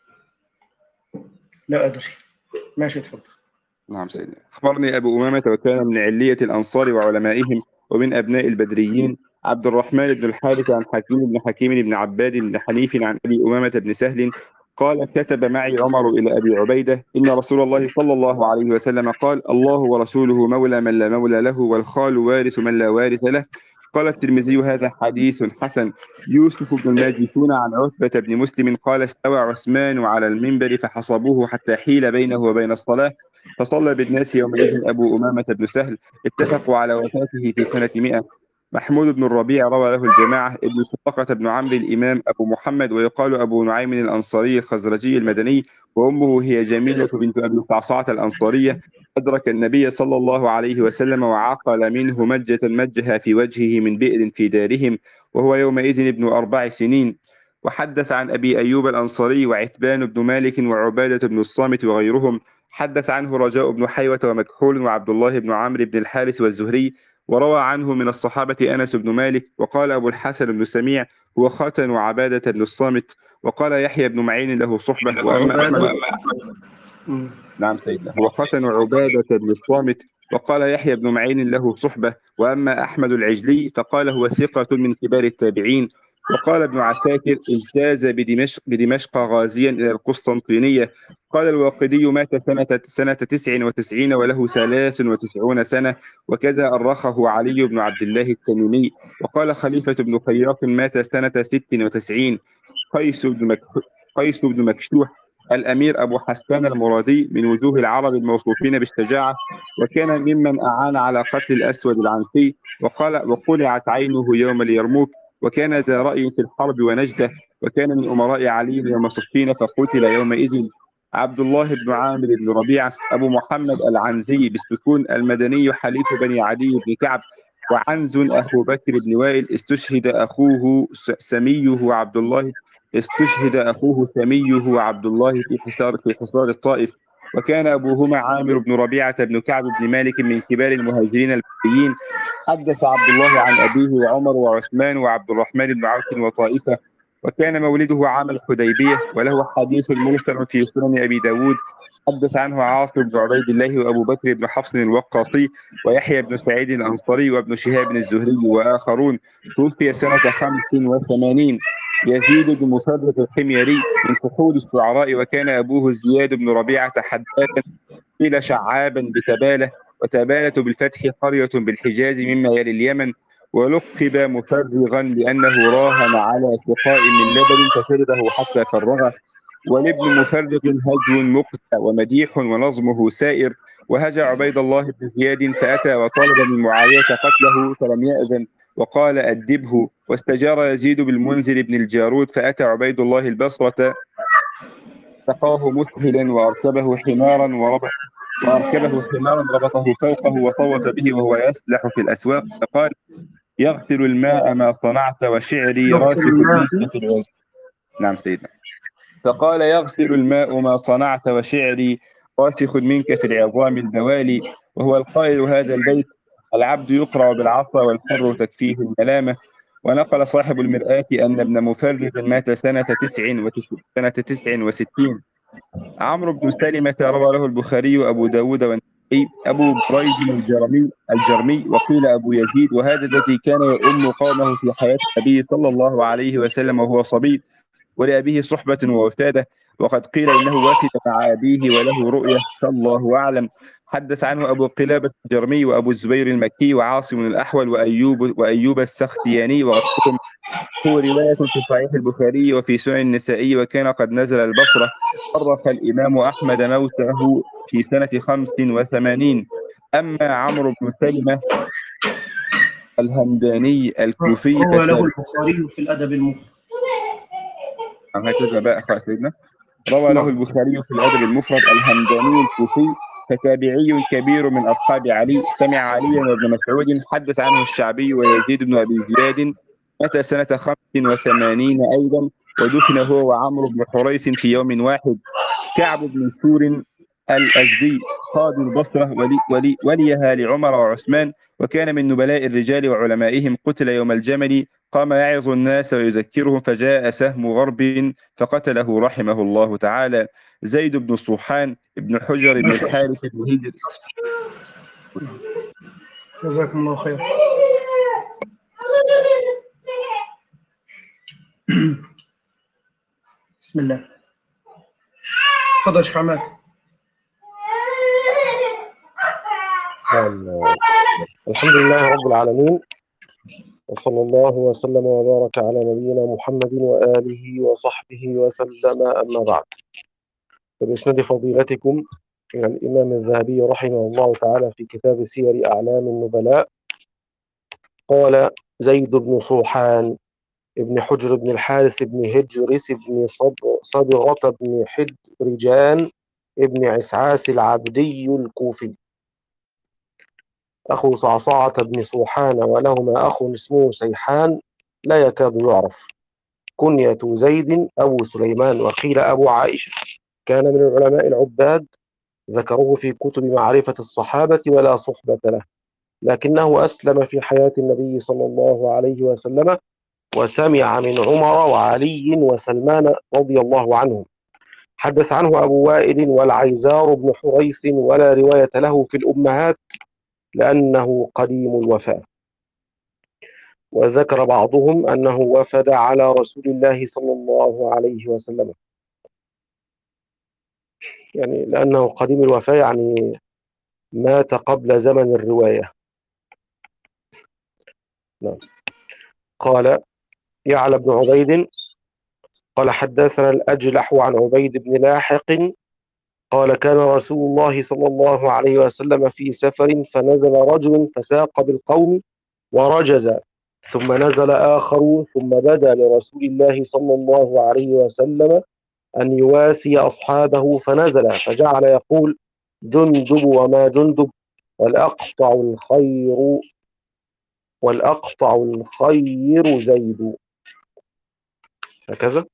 لا أدري، ماشي اتفضل. نعم سيدنا. أخبرني أبو أمامة وكان من علية الأنصار وعلمائهم ومن أبناء البدريين. عبد الرحمن بن الحارث عن حكيم بن حكيم بن عباد بن حنيف عن أبي أمامة بن سهل قال: كتب معي عمر إلى أبي عبيدة: إن رسول الله صلى الله عليه وسلم قال: الله ورسوله مولى من لا مولى له، والخال وارث من لا وارث له. قال الترمذي: هذا حديث حسن. يوسف بن الماجشون عن عتبة بن مسلم قال: استوى عثمان على المنبر فحصبوه حتى حيل بينه وبين الصلاة، فصلى بالناس يومئذ أبو أمامة بن سهل. اتفقوا على وفاته في سنة مئة. محمود بن الربيع روى له الجماعة. ابن سراقة بن عمرو الإمام أبو محمد، ويقال أبو نعيم الأنصاري الخزرجي المدني، وأمه هي جميلة بنت أبي صعصعة الأنصارية. أدرك النبي صلى الله عليه وسلم وعقل منه مجة مجها في وجهه من بئر في دارهم، وهو يومئذ ابن أربع سنين. وحدث عن أبي أيوب الأنصاري وعتبان بن مالك وعبادة بن الصامت وغيرهم. حدث عنه رجاء بن حيوة ومكحول وعبد الله بن عمرو بن الحارث والزهري، وروى عنه من الصحابة أنس بن مالك. وقال أبو الحسن بن سميع هو ختن عبادة بن الصامت. وقال يحيى بن معين له صحبة. وأما أحمد نعم سيدنا هو ختن عبادة بن الصامت. وقال يحيى بن معين له صحبة. وأما أحمد العجلي فقال هو ثقة من كبار التابعين. وقال ابن عساكر اجتاز بدمشق, بدمشق غازيا إلى القسطنطينية. قال الواقدي مات سنة, سنة تسع وتسعين وله ثلاث وتسعون سنة. وكذا أرخه علي بن عبد الله التميمي. وقال خليفة بن خياط مات سنة ست وتسعين. قيس بن مك... قيس بن مكشوح الأمير أبو حسان المرادي من وجوه العرب الموصوفين بالشجاعة، وكان ممن أعان على قتل الأسود العنسي. وقال وقلعت عينه يوم اليرموك. وكان ذا رأي في الحرب ونجدة. وكان من أمراء علي يوم صفين فقتل يومئذ. عبد الله بن عامر بن ربيعة أبو محمد العنزي بالسكون المدني حليف بني عدي بن كعب. وعنز أخو بكر بن وائل استشهد أخوه سميه عبد الله استشهد أخوه سميه عبد الله في حصار في حصار الطائف. وكان أبوهما عامر بن ربيعة بن كعب بن مالك من كبار المهاجرين البدريين. حدث عبد الله عن أبيه وعمر وعثمان وعبد الرحمن بن عوف وطائفة. وكان مولده عام الحديبية، وله حديث مرسل في سنن أبي داود. حدث عنه عاصم بن عبيد الله وأبو بكر بن حفص الوقاصي ويحيى بن سعيد الأنصاري وابن شهاب الزهري وآخرون. توفي سنة خمس وثمانين. يزيد بن مفرق الحميري من فحول الشعراء. وكان أبوه زياد بن ربيعة حدادا قيل شعابا بتبالة. وتبالة بالفتح قرية بالحجاز مما يلي اليمن. ولقب مفرغا لأنه راهن على سقاء من لبن فشربه حتى فرغه. ولابن مفرغ هجو مقتع ومديح ونظمه سائر. وهجى عبيد الله بن زياد فأتى وطلب من معاوية قتله فلم يأذن وقال أدبه. واستجار يزيد بالمنذر بن الجارود فأتى عبيد الله البصرة سقاه مسهلا وأركبه حمارا وربط وأركبه حمارا ربطه فوقه وطوف به وهو يسلح في الأسواق فقال يغسل الماء ما صنعت وشعري راسخ منك في العظام. نعم سيدنا. فقال يغسل الماء ما صنعت وشعري راسخ منك في العظام البوالي. وهو القائل هذا البيت العبد يقرأ بالعصا والحر تكفيه الملامة. ونقل صاحب المرآة أن ابن مفرغ مات سنة تسع سنة تسع وستين. عمرو بن سلمة روى له البخاري وأبو داود والنسائي. أبو بريد الجرمي الجرمي وقيل أبو يزيد. وهذا الذي كان يؤم قومه في حياة النبي صلى الله عليه وسلم وهو صبي، ولأبيه صحبة ووفادة. وقد قيل إنه وفد مع أبيه وله رؤية فالله أعلم. حدث عنه أبو قلابة الجرمي وأبو الزبير المكي وعاصم الأحول وأيوب وأيوب السختياني وغيرهم. هو رواية في صحيح البخاري وفي سنن النسائي. وكان قد نزل البصرة. أرخ الإمام أحمد موته في سنة خمس وثمانين. أما عمرو بن سلمة الهمداني الكوفي هو له البخاري في الأدب المفرد. هكذا بقى أخوة سيدنا. روى له البخاري في الأدب المفرد الهمداني الكوفي فتابعي كبير من أصحاب علي. سمع عليا وابن مسعود. حدث عنه الشعبي ويزيد بن أبي زياد. مات سنة خمس وثمانين أيضا. ودفن هو وعمرو بن حريث في يوم واحد. كعب بن سور الأزدي قاضي البصرة ولي ولي وليها لعمر وعثمان. وكان من نبلاء الرجال وعلمائهم. قتل يوم الجمل. قام يعظ الناس ويذكرهم فجاء سهم غرب فقتله رحمه الله تعالى. زيد بن صوحان بن حجر بن الحارث بن هجر. جزاكم الله خير. بسم الله. تفضل يا شيخ عماد. الحمد لله رب العالمين، وصلى الله وسلم وبارك على نبينا محمد وآله وصحبه وسلم. أما بعد، فبإسناد فضيلتكم إلى الإمام الذهبي رحمه الله تعالى في كتاب سير أعلام النبلاء قال زيد بن صوحان ابن حجر بن الحارث بن هجرس بن صبغة بن حدرجان ابن عسعاس العبدي الكوفي أخو صعصعة بن صوحان، ولهما أخ اسمه سيحان لا يكاد يعرف. كنية زيد أبو سليمان، وقيل أبو عائشة. كان من العلماء العباد ذكروه في كتب معرفة الصحابة ولا صحبة له، لكنه أسلم في حياة النبي صلى الله عليه وسلم، وسمع من عمر وعلي وسلمان رضي الله عنهم. حدث عنه أبو وائل والعيزار بن حريث، ولا رواية له في الأمهات لأنه قديم الوفاة. وذكر بعضهم أنه وفد على رسول الله صلى الله عليه وسلم، يعني لأنه قديم الوفاة يعني مات قبل زمن الرواية. نعم. قال يعلى بن عبيد قال حدثنا الأجلح عن عبيد بن لاحق قال كان رسول الله صلى الله عليه وسلم في سفر، فنزل رجل فساق بالقوم ورجز، ثم نزل آخر، ثم بدا لرسول الله صلى الله عليه وسلم أن يواسي أصحابه، فنزل فجعل يقول جندب وما جندب، والأقطع الخير والأقطع الخير زيد. هكذا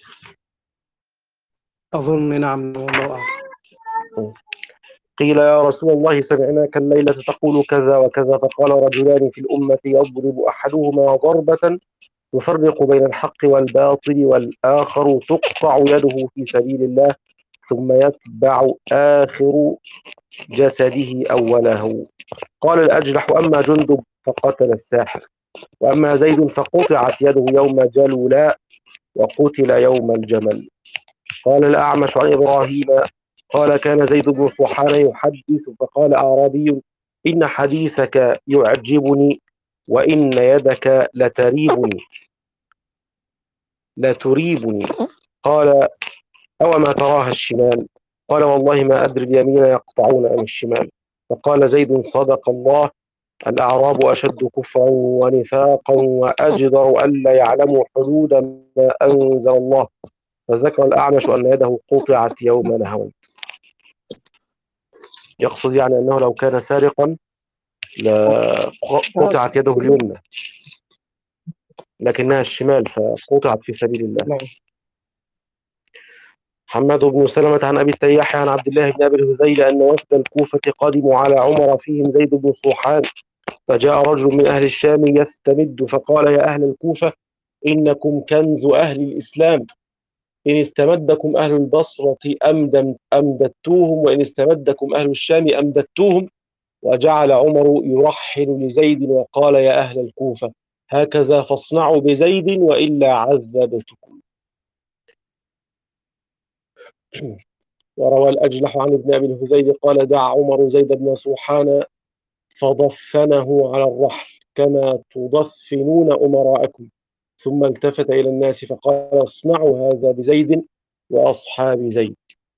أظن نعم، والله أعلم. قيل يا رسول الله سمعناك الليلة تقول كذا وكذا، فقال رجلان في الأمة يضرب أحدهما ضربة يفرق بين الحق والباطل، والآخر تقطع يده في سبيل الله ثم يتبع آخر جسده أوله. قال الأجلح أما جندب فقتل الساحر، وأما زيد فقطعت يده يوم جلولاء وقتل يوم الجمل. قال الأعمش عن إبراهيم قال كان زيد بن صحان يحدث، فقال أعرابي إن حديثك يعجبني وإن يدك لتريبني لتريبني قال أو ما تراها الشمال؟ قال والله ما أدري اليمين يقطعون أم الشمال. فقال زيد صدق الله، الأعراب أشد كفرا ونفاقا وأجدر ألا يعلموا حدود ما أنزل الله. فذكر الأعمش أن يده قطعت يوم نهون. يقصد يعني أنه لو كان سارقا لقطعت يده اليمنى، لكنها الشمال فقطعت في سبيل الله. حماد بن سلمة عن أبي التياح عن عبد الله بن أبي الهذيل أن وفد الكوفة قدموا على عمر فيهم زيد بن صوحان، فجاء رجل من أهل الشام يستمد، فقال يا أهل الكوفة إنكم كنز أهل الإسلام، إن استمدكم أهل البصرة أمددتوهم، وإن استمدكم أهل الشام أمددتوهم. وجعل عمر يرحل لزيد وقال يا أهل الكوفة هكذا فاصنعوا بزيد وإلا عذبتكم. وروى الأجلح عن ابن أبي الهذيل قال دعا عمر زيد بن صوحان فضفنه على الرحل كما تضفنون أمراءكم، ثم التفت إلى الناس فقال اصنعوا هذا بزيد وأصحاب زيد.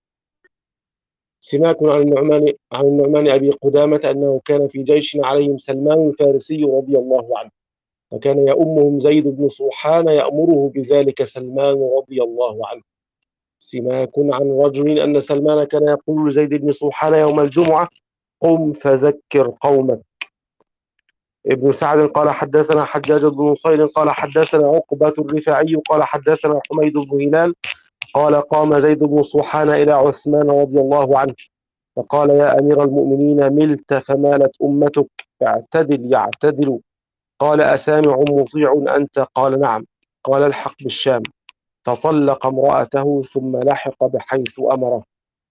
سماك عن النعمان عن النعمان أبي قدامة أنه كان في جيش عليهم سلمان الفارسي رضي الله عنه، فكان يؤمهم زيد بن صوحان يأمره بذلك سلمان رضي الله عنه. سماك عن رجل أن سلمان كان يقول لزيد بن صوحان يوم الجمعة قم فذكر قومك. ابن سعد قال حدثنا حجاج بن نصير قال حدثنا عقبة الرفاعي قال حدثنا حميد بن هلال قال قام زيد بن صوحان إلى عثمان رضي الله عنه فقال يا أمير المؤمنين ملت فمالت أمتك، اعتدل يعتدل. قال أسامع مطيع أنت؟ قال نعم. قال الحق بالشام، فطلق امرأته ثم لحق بحيث أمره.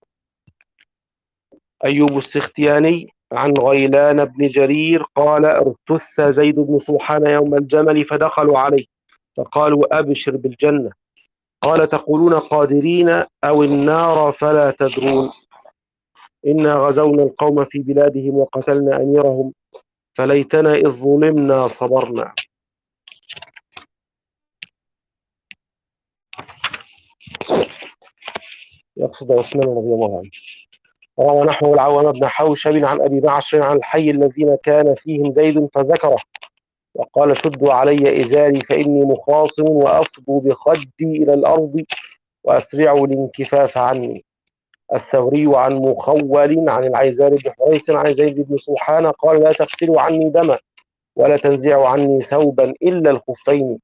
أيوب السختياني عن غيلان بن جرير قال ارتث زيد بن صوحان يوم الجمل فدخلوا عليه فقالوا أبشر بالجنة. قال تقولون قادرين أو النار فلا تدرون، إنا غزونا القوم في بلادهم وقتلنا أميرهم، فليتنا إذ ظلمنا صبرنا. يقصد عثمان رضي الله عنه. روى نحو العوام بن حوشب عن أبي معشر عن الحي الذين كان فيهم زيد فذكره وقال شدوا علي إزاري فإني مخاصم، وأفضوا بخدي إلى الأرض وأسرعوا الانكفاف عني. الثوري عن مخول عن العيزار بن حريث عن زيد بن صوحان قال لا تغسلوا عني دما ولا تنزعوا عني ثوبا إلا الخفين،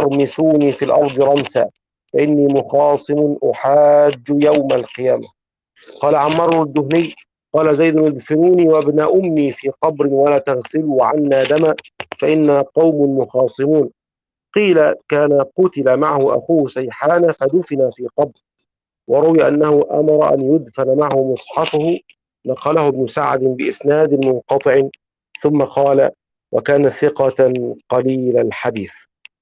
وأرمسوني في الأرض رمسا، فإني مخاصم أحاج يوم القيامة. قال عمار الدهني قال زيد ادفنوني وابن أمي في قبر ولا تغسلوا عنا دما فإنا قوم مخاصمون. قيل كان قتل معه أخوه سيحان فدفن في قبر. وروي أنه أمر أن يدفن معه مصحفه، نقله ابن سعد بإسناد منقطع، ثم قال وكان ثقة قليل الحديث.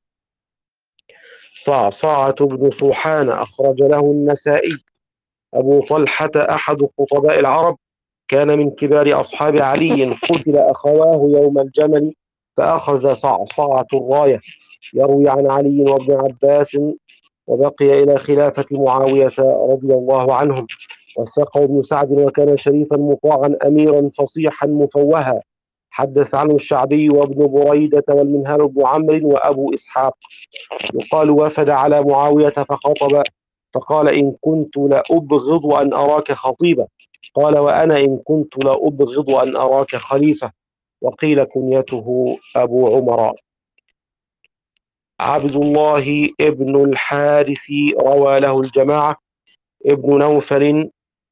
صعصعة بن صوحان أخرج له النسائي. أبو طلحة أحد خطباء العرب، كان من كبار أصحاب علي، قتل أخواه يوم الجمل فأخذ صعصعة الراية. يروي عن علي وابن عباس وبقي إلى خلافة معاوية رضي الله عنهم. وثقه ابن سعد وكان شريفا مطاعا أميرا فصيحا مفوها. حدث عنه الشعبي وابن بريدة والمنهال بن عمرو وأبو إسحاق. يقال وفد على معاوية فخطب فقال إن كنت لأبغض أن أراك خطيبا، قال وأنا إن كنت لأبغض أن أراك خليفة. وقيل كنيته أبو عمر. عبد الله ابن الحارث روى له الجماعة. ابن نوفل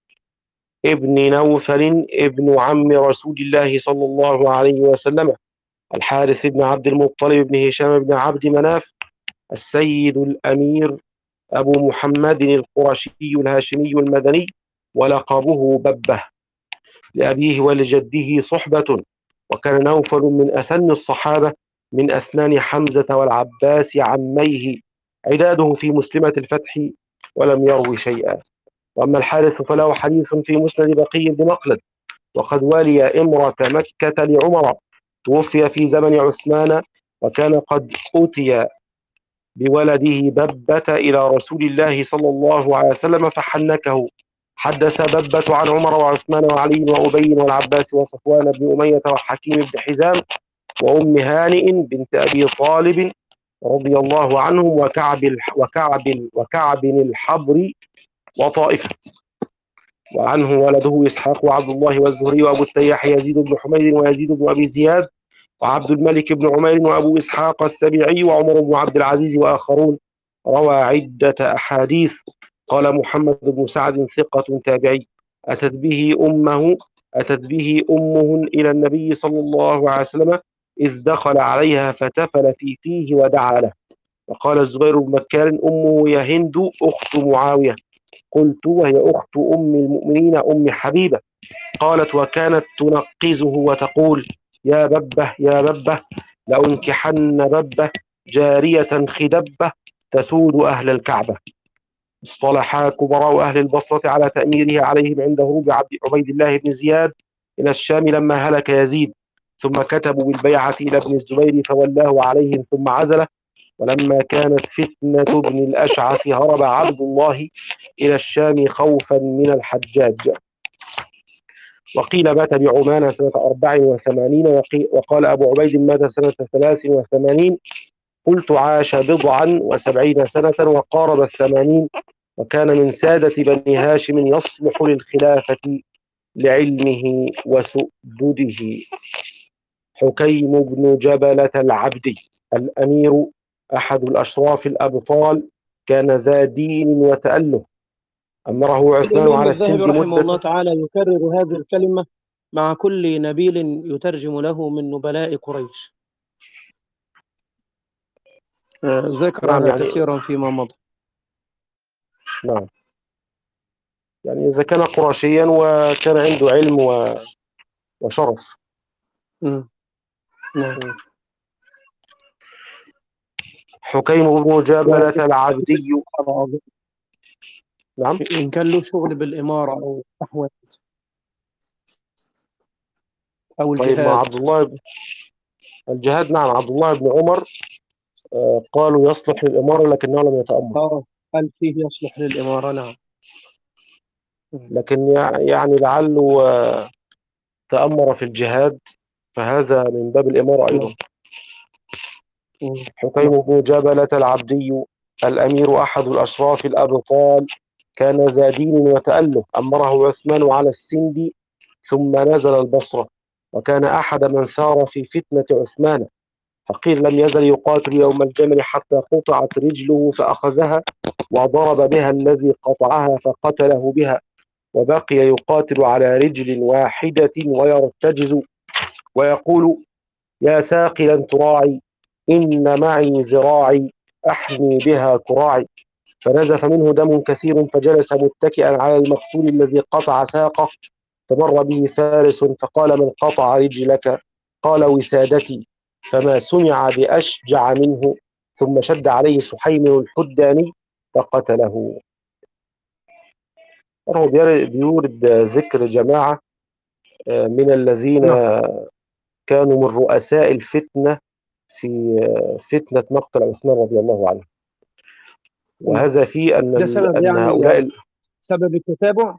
ابن نوفل ابن عم رسول الله صلى الله عليه وسلم، الحارث بن عبد المطلب بن هشام بن عبد مناف، السيد الأمير أبو محمد القرشي الهاشمي المدني، ولقبه ببه، لأبيه ولجده صحبة. وكان نوفل من أسن الصحابة من أسنان حمزة والعباس عميه، عداده في مسلمة الفتح ولم يروي شيئا. وأما الحارث فله حديث في مسند بقي بن مخلد، وقد والي إمرة مكة لعمر، توفي في زمن عثمان، وكان قد أتي بولده ببة إلى رسول الله صلى الله عليه وسلم فحنكه. حدث ببة عن عمر وعثمان وعلي وأبي والعباس وصفوان بن أمية وحكيم بن حزام وأم هانئ بنت أبي طالب رضي الله عنهم وكعب وكعب وكعب الحبر وطائفة. وعنه ولده إسحاق وعبد الله والزهري وأبو التياح يزيد بن حميد ويزيد بن أبي زياد وعبد الملك بن عمير وأبو إسحاق السبيعي وعمر بن عبد العزيز وآخرون. روى عدة أحاديث. قال محمد بن سعد ثقة تابعي أتت به أمه أتت به أمه إلى النبي صلى الله عليه وسلم إذ دخل عليها فتفل في فيه ودعا له. وقال الزبير بن مكار أمه يا هند أخت معاوية. قلت وهي أخت أم المؤمنين أم حبيبة. قالت وكانت تنقزه وتقول يا ببه يا ببه لأنكحن ببه جارية خدبة تسود أهل الكعبة. اصطلحا كبراء أهل البصرة على تأميرها عليهم عند هروب عبيد الله بن زياد إلى الشام لما هلك يزيد، ثم كتبوا بالبيعة إلى ابن الزبير فولاه عليهم ثم عزله. ولما كانت فتنة ابن الأشعث هرب عبد الله إلى الشام خوفا من الحجاج. وقيل مات بعمان سنة أربع وثمانين، وقال أبو عبيد مات سنة ثلاث وثمانين. قلت عاش بضعا وسبعين سنة وقارب الثمانين، وكان من سادة بني هاشم يصلح للخلافة لعلمه وسؤدده. حكيم بن جبلة العبدي الأمير أحد الأشراف الأبطال، كان ذا دين وتأله. أمره عثمان الإمام على الذهبي السند رحمه الله مدة. تعالى يكرر هذه الكلمة مع كل نبيل يترجم له من نبلاء قريش، آه، ذكرها نعم يعني كثيرا فيما مضى. نعم يعني إذا كان قرشيا وكان عنده علم و... وشرف. مم. نعم. حكيم بن جبلة العبدي. نعم إن كان له شغل بالإمارة أو نحو أو طيب مع الجهاد. عبد الله بن الجهاد. نعم عبد الله بن عمر آه قالوا يصلح للإمارة لكنه لم يتأمر. آه هل فيه يصلح للإمارة؟ نعم. لكن يعني لعله آه تأمر في الجهاد، فهذا من باب الإمارة أيضا. حكيم بن جبلة العبدي الأمير أحد الأشراف الأبطال، كان ذا دين وتأله. أمره عثمان على السند ثم نزل البصرة، وكان أحد من ثار في فتنة عثمان. فقيل لم يزل يقاتل يوم الجمل حتى قطعت رجله فأخذها وضرب بها الذي قطعها فقتله بها. وبقي يقاتل على رجل واحدة ويرتجز ويقول: يا ساقلا تراعي، إن معي ذراعي أحمي بها كراعي. فنزف منه دم كثير، فجلس متكئا على المقتول الذي قطع ساقه. فمر به فارس فقال: من قطع رجلك؟ قال: وسادتي. فما سمع بأشجع منه، ثم شد عليه سحيم الحداني فقتله. هو بيورد ذكر جماعة من الذين نعم. كانوا من رؤساء الفتنة في فتنة مقتل عثمان رضي الله عنه، وهذا فيه أن ده سبب أن يعني هؤلاء ال- سبب التتابع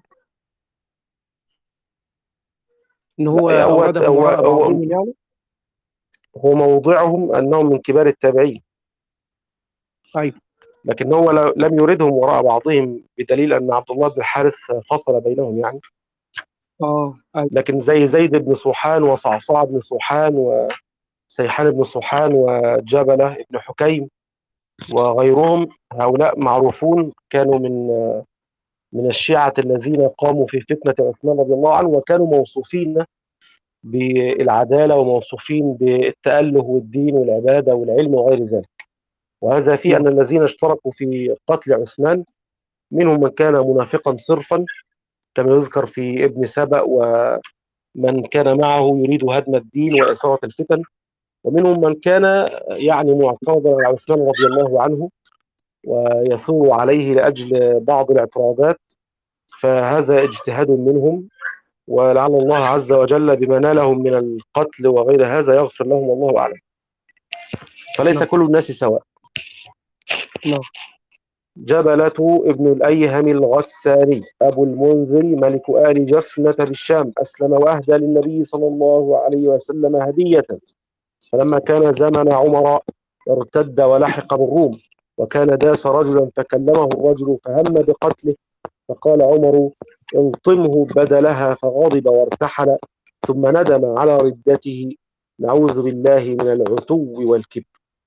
ان هو لا، هو اوردهم هو وراء هو بعضهم يعني. هو موضعهم أنهم من كبار التابعين، ايوه. لكن هو ل- لم يردهم وراء بعضهم، بدليل أن عبد الله بن الحارث فصل بينهم يعني. اه. ايوه. لكن زي زيد بن سوحان وصعصع بن سوحان وسيحان بن سوحان وجبلة بن حكيم وغيرهم، هؤلاء معروفون كانوا من من الشيعة الذين قاموا في فتنة عثمان رضي الله عنه، وكانوا موصوفين بالعدالة وموصوفين بالتأله والدين والعبادة والعلم وغير ذلك. وهذا في أن نعم. الذين اشتركوا في قتل عثمان منهم من كان منافقا صرفا كما يذكر في ابن سبأ، ومن كان معه يريد هدم الدين وإثارة الفتن، ومنهم من كان يعني معترضا على عثمان رضي الله عنه ويثور عليه لأجل بعض الاعتراضات. فهذا اجتهاد منهم، ولعل الله عز وجل بما نالهم من القتل وغير هذا يغفر لهم، والله أعلم. فليس نعم. كل الناس سواء. نعم. جبلة ابن الأيهم الغساني أبو المنذر ملك آل جفنة بالشام أسلم وأهدى للنبي صلى الله عليه وسلم هدية. فلما كان زمن عمر ارتد ولحق بالروم، وكان داس رجلا فكلمه الرجل فهم بقتله، فقال عمر: الطمه بدلها، فغضب وارتحل، ثم ندم على ردته. نعوذ بالله من العتو والكبر.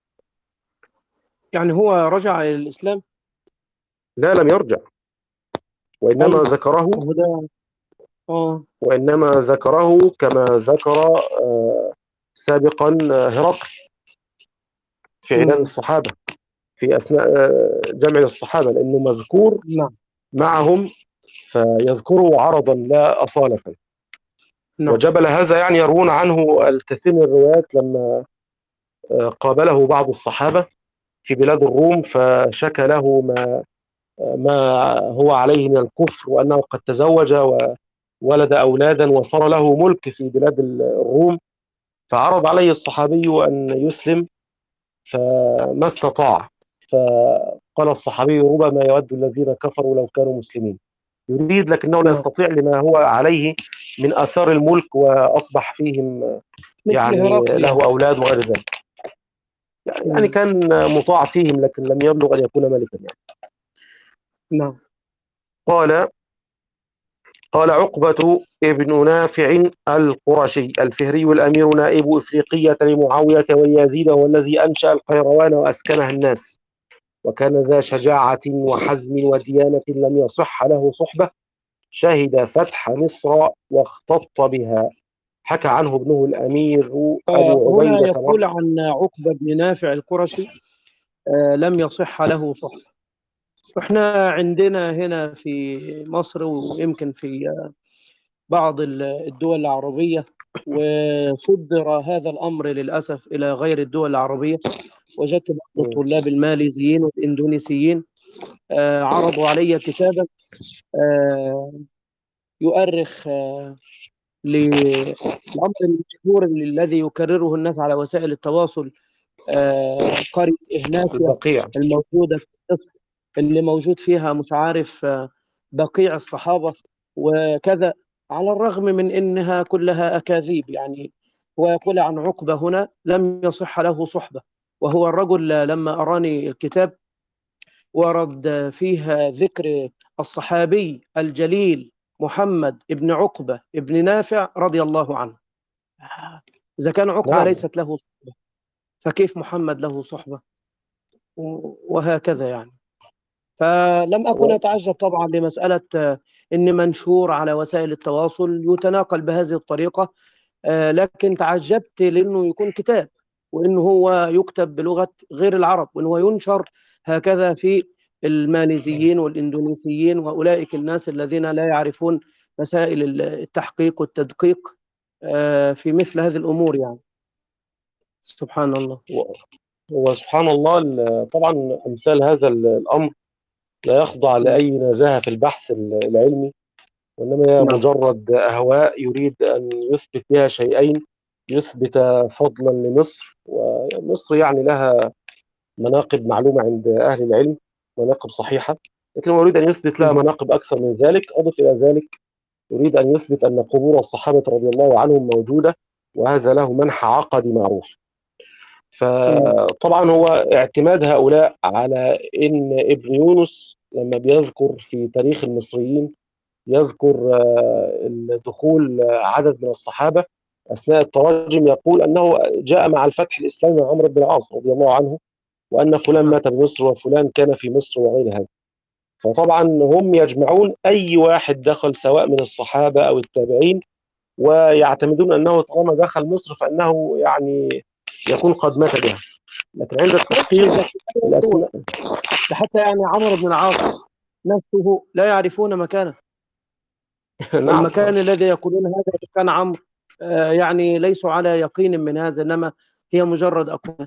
يعني هو رجع الى الاسلام؟ لا، لم يرجع، وإنما ايوه. ذكره هو ده. اه. وإنما ذكره كما ذكر آه، سابقا آه، هرقل في عداد امم. الصحابة في أثناء آه، جمع الصحابة، لأنه مذكور نعم. معهم فيذكره عرضا لا أصالة. نعم. وجبل هذا يعني يروون عنه الكثير من الروايات لما آه، قابله بعض الصحابة في بلاد الروم، فشكى له ما ما هو عليه من الكفر، وأنه قد تزوج وولد أولادا وصار له ملك في بلاد الروم. فعرض عليه الصحابي أن يسلم فما استطاع. فقال الصحابي: ربما يود الذين كفروا لو كانوا مسلمين. يريد لكنه لا نعم. يستطيع لما هو عليه من آثار الملك، وأصبح فيهم مثل يعني هرقل له يعني. أولاد وغير ذلك. يعني مم. كان مطاع فيهم لكن لم يبلغ أن يكون ملكا يعني. نعم. قال قال عقبة ابن نافع القرشي الفهري الأمير نائب إفريقية لمعاوية ويزيد، هو الذي أنشأ القيروان وأسكنها الناس، وكان ذا شجاعة وحزم وديانة لم يصح له صحبة. شهد فتح مصر واختط بها. حكى عنه ابنه الأمير آه أبو هنا عبيدة يقول مرة. عن عقبة بن نافع القرشي آه لم يصح له صحبة. احنا عندنا هنا في مصر ويمكن في بعض الدول العربية، وصدر هذا الأمر للأسف إلى غير الدول العربية. وجدت بعض م- الطلاب الماليزيين والإندونيسيين آه، عرضوا علي كتابا آه، يؤرخ آه، للأمر المشهور الذي يكرره الناس على وسائل التواصل، آه، قرية إهناسيا البقيع. الموجودة في مصر، اللي موجود فيها مش عارف آه، بقيع الصحابة وكذا، على الرغم من أنها كلها أكاذيب. يعني هو يقول عن عقبة هنا لم يصح له صحبة، وهو الرجل لما أراني الكتاب ورد فيها ذكر الصحابي الجليل محمد ابن عقبة ابن نافع رضي الله عنه. إذا كان عقبة نعم. ليست له صحبة، فكيف محمد له صحبة؟ وهكذا يعني. فلم أكن أتعجب طبعا لمسألة إن منشور على وسائل التواصل يتناقل بهذه الطريقة، لكن تعجبت لأنه يكون كتاب، وإنه هو يكتب بلغة غير العرب، وإنه هو ينشر هكذا في الماليزيين والإندونيسيين وأولئك الناس الذين لا يعرفون مسائل التحقيق والتدقيق في مثل هذه الأمور. يعني سبحان الله. وسبحان الله، طبعا أمثال هذا الأمر لا يخضع لأي نزاهة في البحث العلمي، وإنما هي مجرد أهواء يريد أن يثبت بها شيئين: يثبت فضلا لمصر، ومصر يعني لها مناقب معلومة عند أهل العلم، مناقب صحيحة، لكن يريد أن يثبت لها مناقب أكثر من ذلك. أضف إلى ذلك يريد أن يثبت أن قبور الصحابة رضي الله عنهم موجودة، وهذا له منح عقدي معروف. فطبعا هو اعتماد هؤلاء على ان ابن يونس لما بيذكر في تاريخ المصريين يذكر دخول عدد من الصحابة أثناء التراجم، يقول أنه جاء مع الفتح الإسلامي مع عمرو بن العاص رضي الله عنه، وأن فلان مات بمصر وفلان كان في مصر وغير هذا. فطبعا هم يجمعون أي واحد دخل سواء من الصحابة أو التابعين، ويعتمدون أنه طالما دخل مصر فإنه يعني يكون قد مات بها. لكن عند التحقيق الأسماء حتى يعني عمرو بن العاص نفسه لا يعرفون مكانه. نعم. المكان الذي يقولون هذا كان عمرو، آه يعني ليسوا على يقين من هذا، إنما هي مجرد أقوال.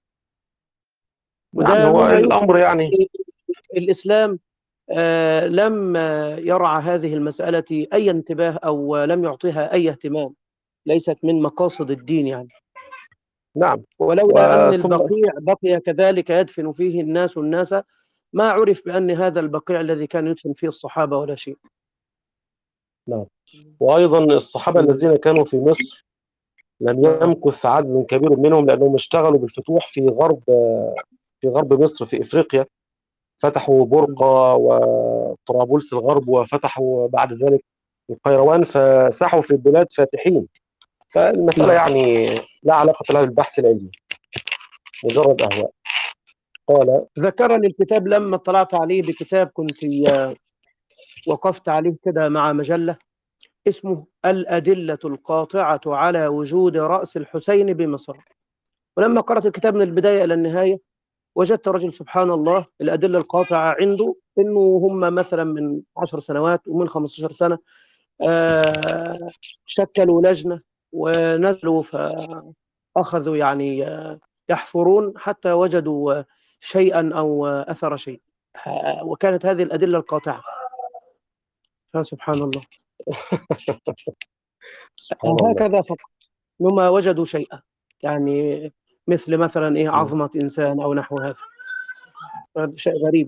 وده نعم هو الأمر يعني الإسلام آه لم يرعى هذه المسألة أي انتباه، أو لم يعطيها أي اهتمام، ليست من مقاصد الدين يعني. نعم. ولولا أن البقيع بقي كذلك يدفن فيه الناس الناس، ما عرف بأن هذا البقيع الذي كان يدفن فيه الصحابة ولا شيء. نعم. وأيضا الصحابة الذين كانوا في مصر لم يمكث عدد كبير منهم، لأنهم اشتغلوا بالفتوح في غرب في غرب مصر في إفريقيا، فتحوا برقة وطرابلس الغرب، وفتحوا بعد ذلك القيروان، فسحوا في البلاد فاتحين. فالمسألة يعني لا علاقة لها بالبحث العلمي، مجرد أهواء. قال ذكرني الكتاب لما اطلعت عليه بكتاب كنت وقفت عليه كده مع مجلة اسمه الأدلة القاطعة على وجود رأس الحسين بمصر. ولما قرأت الكتاب من البداية إلى النهاية وجدت رجل سبحان الله الأدلة القاطعة عنده إنه هم مثلا من عشر سنوات ومن خمستاشر سنة آه شكلوا لجنة ونزلوا فأخذوا يعني يحفرون حتى وجدوا شيئا أو أثر شيء، وكانت هذه الأدلة القاطعة. فسبحان الله. هكذا فقط لما وجدوا شيئا، يعني مثل مثلا إيه عظمة إنسان أو نحو هذا. هذا شيء غريب.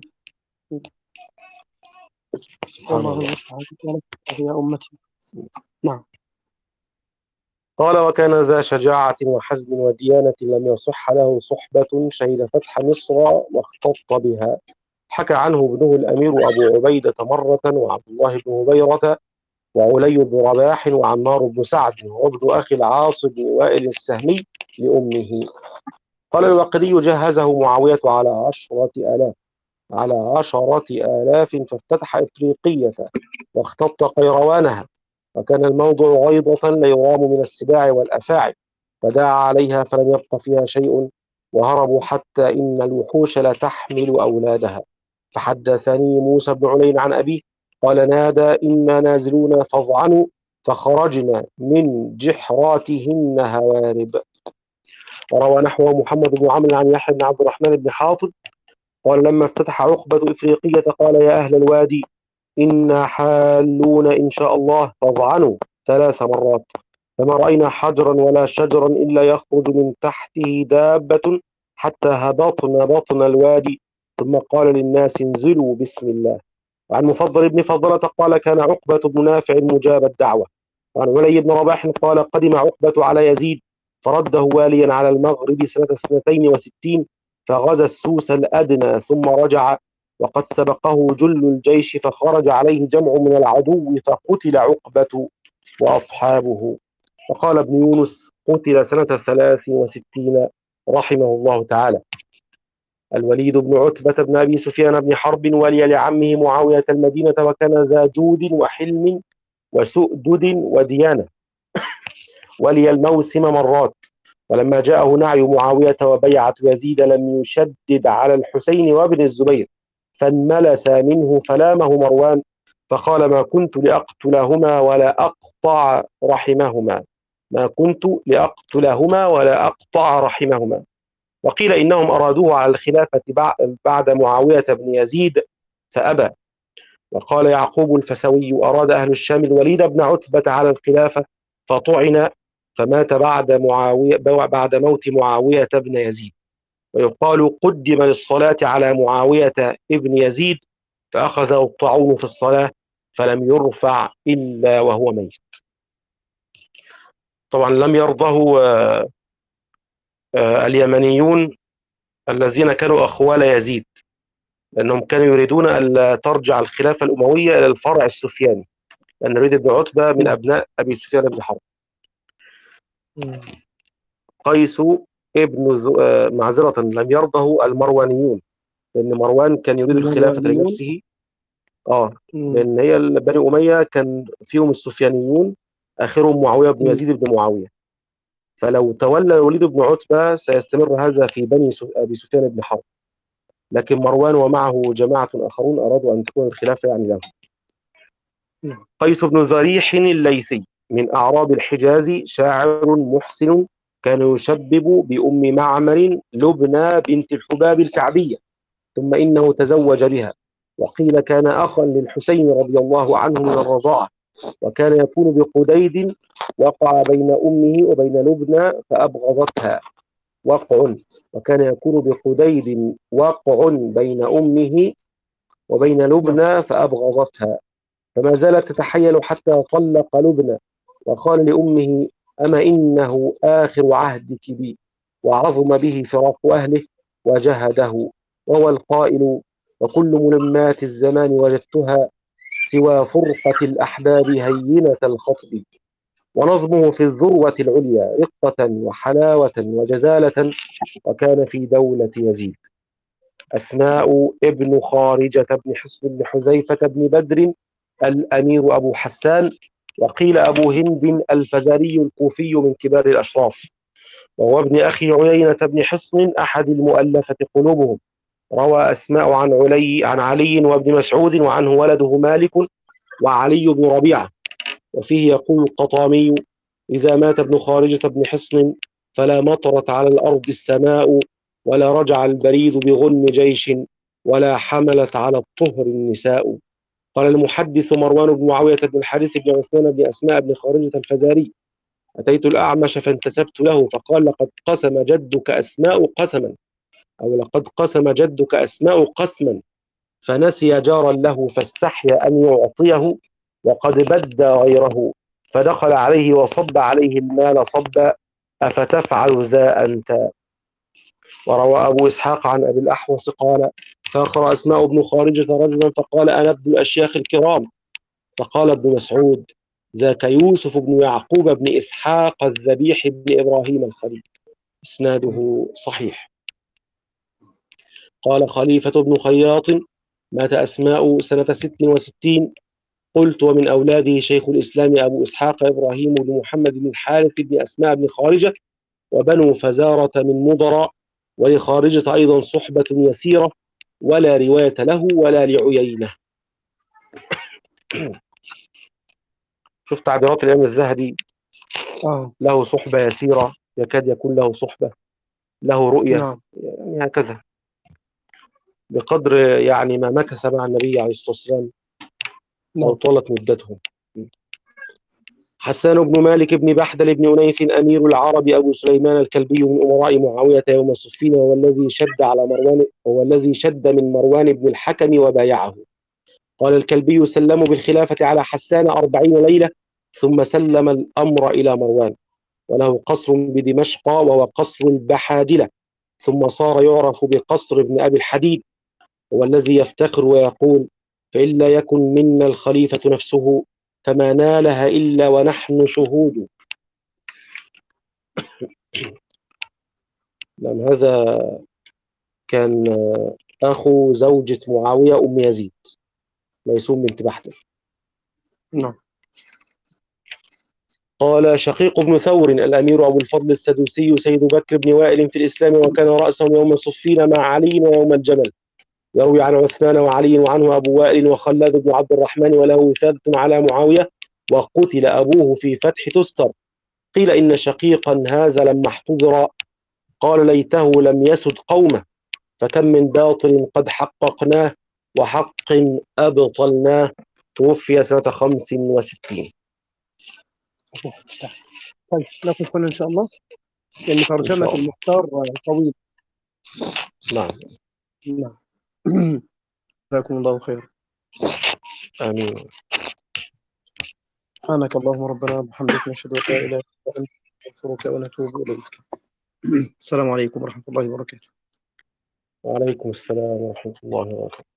الله المستعان يا أمتي. نعم. قال: وكان ذا شجاعة وحزم وديانة لم يصح له صحبة شهد فتح مصر واختط بها. حكى عنه ابنه الأمير أبو عبيدة مرة، وعبد الله بن هبيرة، وعلي بن رباح، وعمار بن سعد، وابن أخي العاص بن وائل السهمي لأمه. قال الوقدي: جهزه معاوية على عشرة آلاف على عشرة آلاف فافتتح إفريقية واختط قيروانها، وكان الموضع غيضة لا يرام من السباع والأفاعي، فدعا عليها فلم يبق فيها شيء، وهربوا حتى إن الوحوش لا تحمل أولادها. فحدثني موسى بن علي عن أبيه قال: نادى إنا نازلون فاضعنوا، فخرجنا من جحراتهن هوارب. وروى نحو محمد بن عمرو عن يحيى بن عبد الرحمن بن حاطب قال: لما افتتح عقبة إفريقية قال: يا أهل الوادي إنا حالون إن شاء الله، فاضعنوا ثلاث مرات، فما رأينا حجرا ولا شجرا إلا يخرج من تحته دابة حتى هبطنا بطن الوادي، ثم قال للناس: انزلوا بسم الله. وعن مفضل بن فضلة قال: كان عقبة بن نافع مجاب الدعوة. وعن علي بن رباح قال: قدم عقبة على يزيد فرده واليا على المغرب سنة اثنتين وستين، فغزا السوس الأدنى ثم رجع، وقد سبقه جل الجيش فخرج عليه جمع من العدو فقتل عقبة وأصحابه. وقال ابن يونس: قتل سنة ثلاث وستين رحمه الله تعالى. الوليد بن عتبة بن أبي سفيان بن حرب ولي لعمه معاوية المدينة، وكان ذا جود وحلم وسؤدد وديانة، ولي الموسم مرات. ولما جاءه نعي معاوية وبيعة يزيد لم يشدد على الحسين وابن الزبير، فانملس منه فلامه مروان، فقال: ما كنت لأقتلهما ولا أقطع رحمهما ما كنت لأقتلهما ولا أقطع رحمهما. وقيل إنهم أرادوه على الخلافة بعد معاوية بن يزيد فأبى. وقال يعقوب الفسوي: أراد أهل الشام الوليد بن عتبة على الخلافة فطعن، فمات بعد معاوية بعد موت معاوية بن يزيد. ويقال: قدم للصلاة على معاوية ابن يزيد فأخذه الطاعون في الصلاة فلم يرفع إلا وهو ميت. طبعا لم يرضه آه، آه، اليمنيون الذين كانوا أخوال يزيد، لأنهم كانوا يريدون أن ترجع الخلافة الأموية إلى الفرع السفياني، لأن الوليد بن عتبة من أبناء أبي سفيان بن حرب. قيس ابن ز... آه، معذرة لم يرضه المروانيون، لأن مروان كان يريد الخلافة المروانيون. لنفسه. آه مم. لأن هي بني أمية كان فيهم السفيانيون، آخرهم معاوية بن مم. يزيد بن معاوية. فلو تولى الوليد بن عتبة سيستمر هذا في بني س- أبي سفيان بن حرب، لكن مروان ومعه جماعة آخرون أرادوا أن تكون الخلافة يعني له. نعم. قيس بن ذريح الليثي من أعراب الحجاز، شاعر محسن، كان يشبب بأم معمر لبنى بنت الحباب الكعبية، ثم إنه تزوج بها. وقيل كان أخا للحسين رضي الله عنه من الرضاعة، وكان يكون بقديد، وقع بين أمه وبين لبنى فأبغضتها. وقع وكان يكون بقديد وقع بين أمه وبين نعم. لبنى فأبغضتها، فما زالت تتحيل حتى طلق لبنى، وقال لأمه: أما إنه آخر عهدك بي، وعظم به فراق أهله وجهده، وهو القائل: وكل ملمات الزمان وجدتها سوى فرقة الأحباب هينة الخطب. ونظمه في الذروة العليا رقة وحلاوة وجزالة، وكان في دولة يزيد. أسماء ابن خارجة بن حصن بن حذيفة بن بدر الأمير أبو حسان، وقيل أبو هند الفزاري الكوفي من كبار الأشراف، وهو ابن أخي عيينة بن حصن أحد المؤلفة قلوبهم. روى أسماء عن علي عن علي وابن مسعود، وعنه ولده مالك وعلي بن ربيعة. وفيه يقول القطامي: إذا مات ابن خارجة بن حصن فلا مطرت على الأرض السماء، ولا رجع البريد بغنم جيش، ولا حملت على الطهر النساء. قال المحدث مروان بن معاوية بن الحارث بن عثمان بن أسماء بن خارجة الفزاري: أتيت الأعمش فانتسبت له فقال: لقد قسم جدك أسماء قسما، أو لقد قسم جدك أسماء قسما، فنسي جارا له فاستحيا أن يعطيه، وقد بدى غيره، فدخل عليه وصب عليه المال صبا، أفتفعل ذا أنت؟ وروى أبو إسحاق عن أبي الأحوص قال: فأخر أسماء بن خارجة رجلا فقال: أنا ابن الأشياخ الكرام. فقال ابن مسعود: ذاك يوسف بن يعقوب بن إسحاق الذبيح بن إبراهيم الخليل. إسناده صحيح. قال خليفة بن خياط: مات أسماء سنة ست وستين. قلت: ومن أولاده شيخ الإسلام أبو إسحاق إبراهيم بن محمد بن الحارث بن أسماء بن خارجة، وبنو فزارة من مضر، ولخارجة أيضا صحبة يسيرة، ولا رواية له ولا لعيينة. شوف تعبيرات الإمام الذهبي: آه. له صحبة يسيرة، يكاد يكون له صحبة، له رؤية، نعم. يعني هكذا، بقدر يعني ما مكث مع النبي عليه الصلاة والسلام أو نعم. طالت مدته. حسان بن مالك بن بحدل بن أنيف أمير العرب أبو سليمان الكلبي من أمراء معاوية يوم صفين، وهو الذي شد على مروان هو الذي شد من مروان بن الحكم وبايعه. قال الكلبي: سلموا بالخلافة على حسان أربعين ليلة، ثم سلم الأمر إلى مروان، وله قصر بدمشق وهو قصر البحادلة، ثم صار يعرف بقصر ابن أبي الحديد، هو الذي يفتخر ويقول: فإن لا يكن منا الخليفة نفسه فما نالها إلا ونحن شهود. نعم، هذا كان آه، أخو زوجة معاوية أم يزيد ميسوم بنت بحدل. نعم. قال شقيق بن ثور الأمير أبو الفضل السدوسي سيد بكر بن وائل في الإسلام، وكان رأسا يوم صفين مع علي ويوم الجمل. يروي عن عثمان وعلي وعنه أبو وائل وخلاد بن عبد الرحمن وله وفادة على معاوية، وقتل أبوه في فتح تستر. قيل إن شقيقا هذا لما احتضر قال ليته لم يسد قومه، فكم من باطل قد حققناه وحق أبطلناه. توفي سنة خمس وستين. طيب نقف هنا إن شاء الله، لأن إن ترجمة شاء الله. المختار طويل. نعم. نعم. جزاكم الله خير. آمين. سبحانك اللهم ربنا وبحمدك، نشهد أن لا إله إلا أنت، نستغفرك ونتوب إليك. السلام عليكم ورحمة الله وبركاته. وعليكم السلام ورحمة الله وبركاته.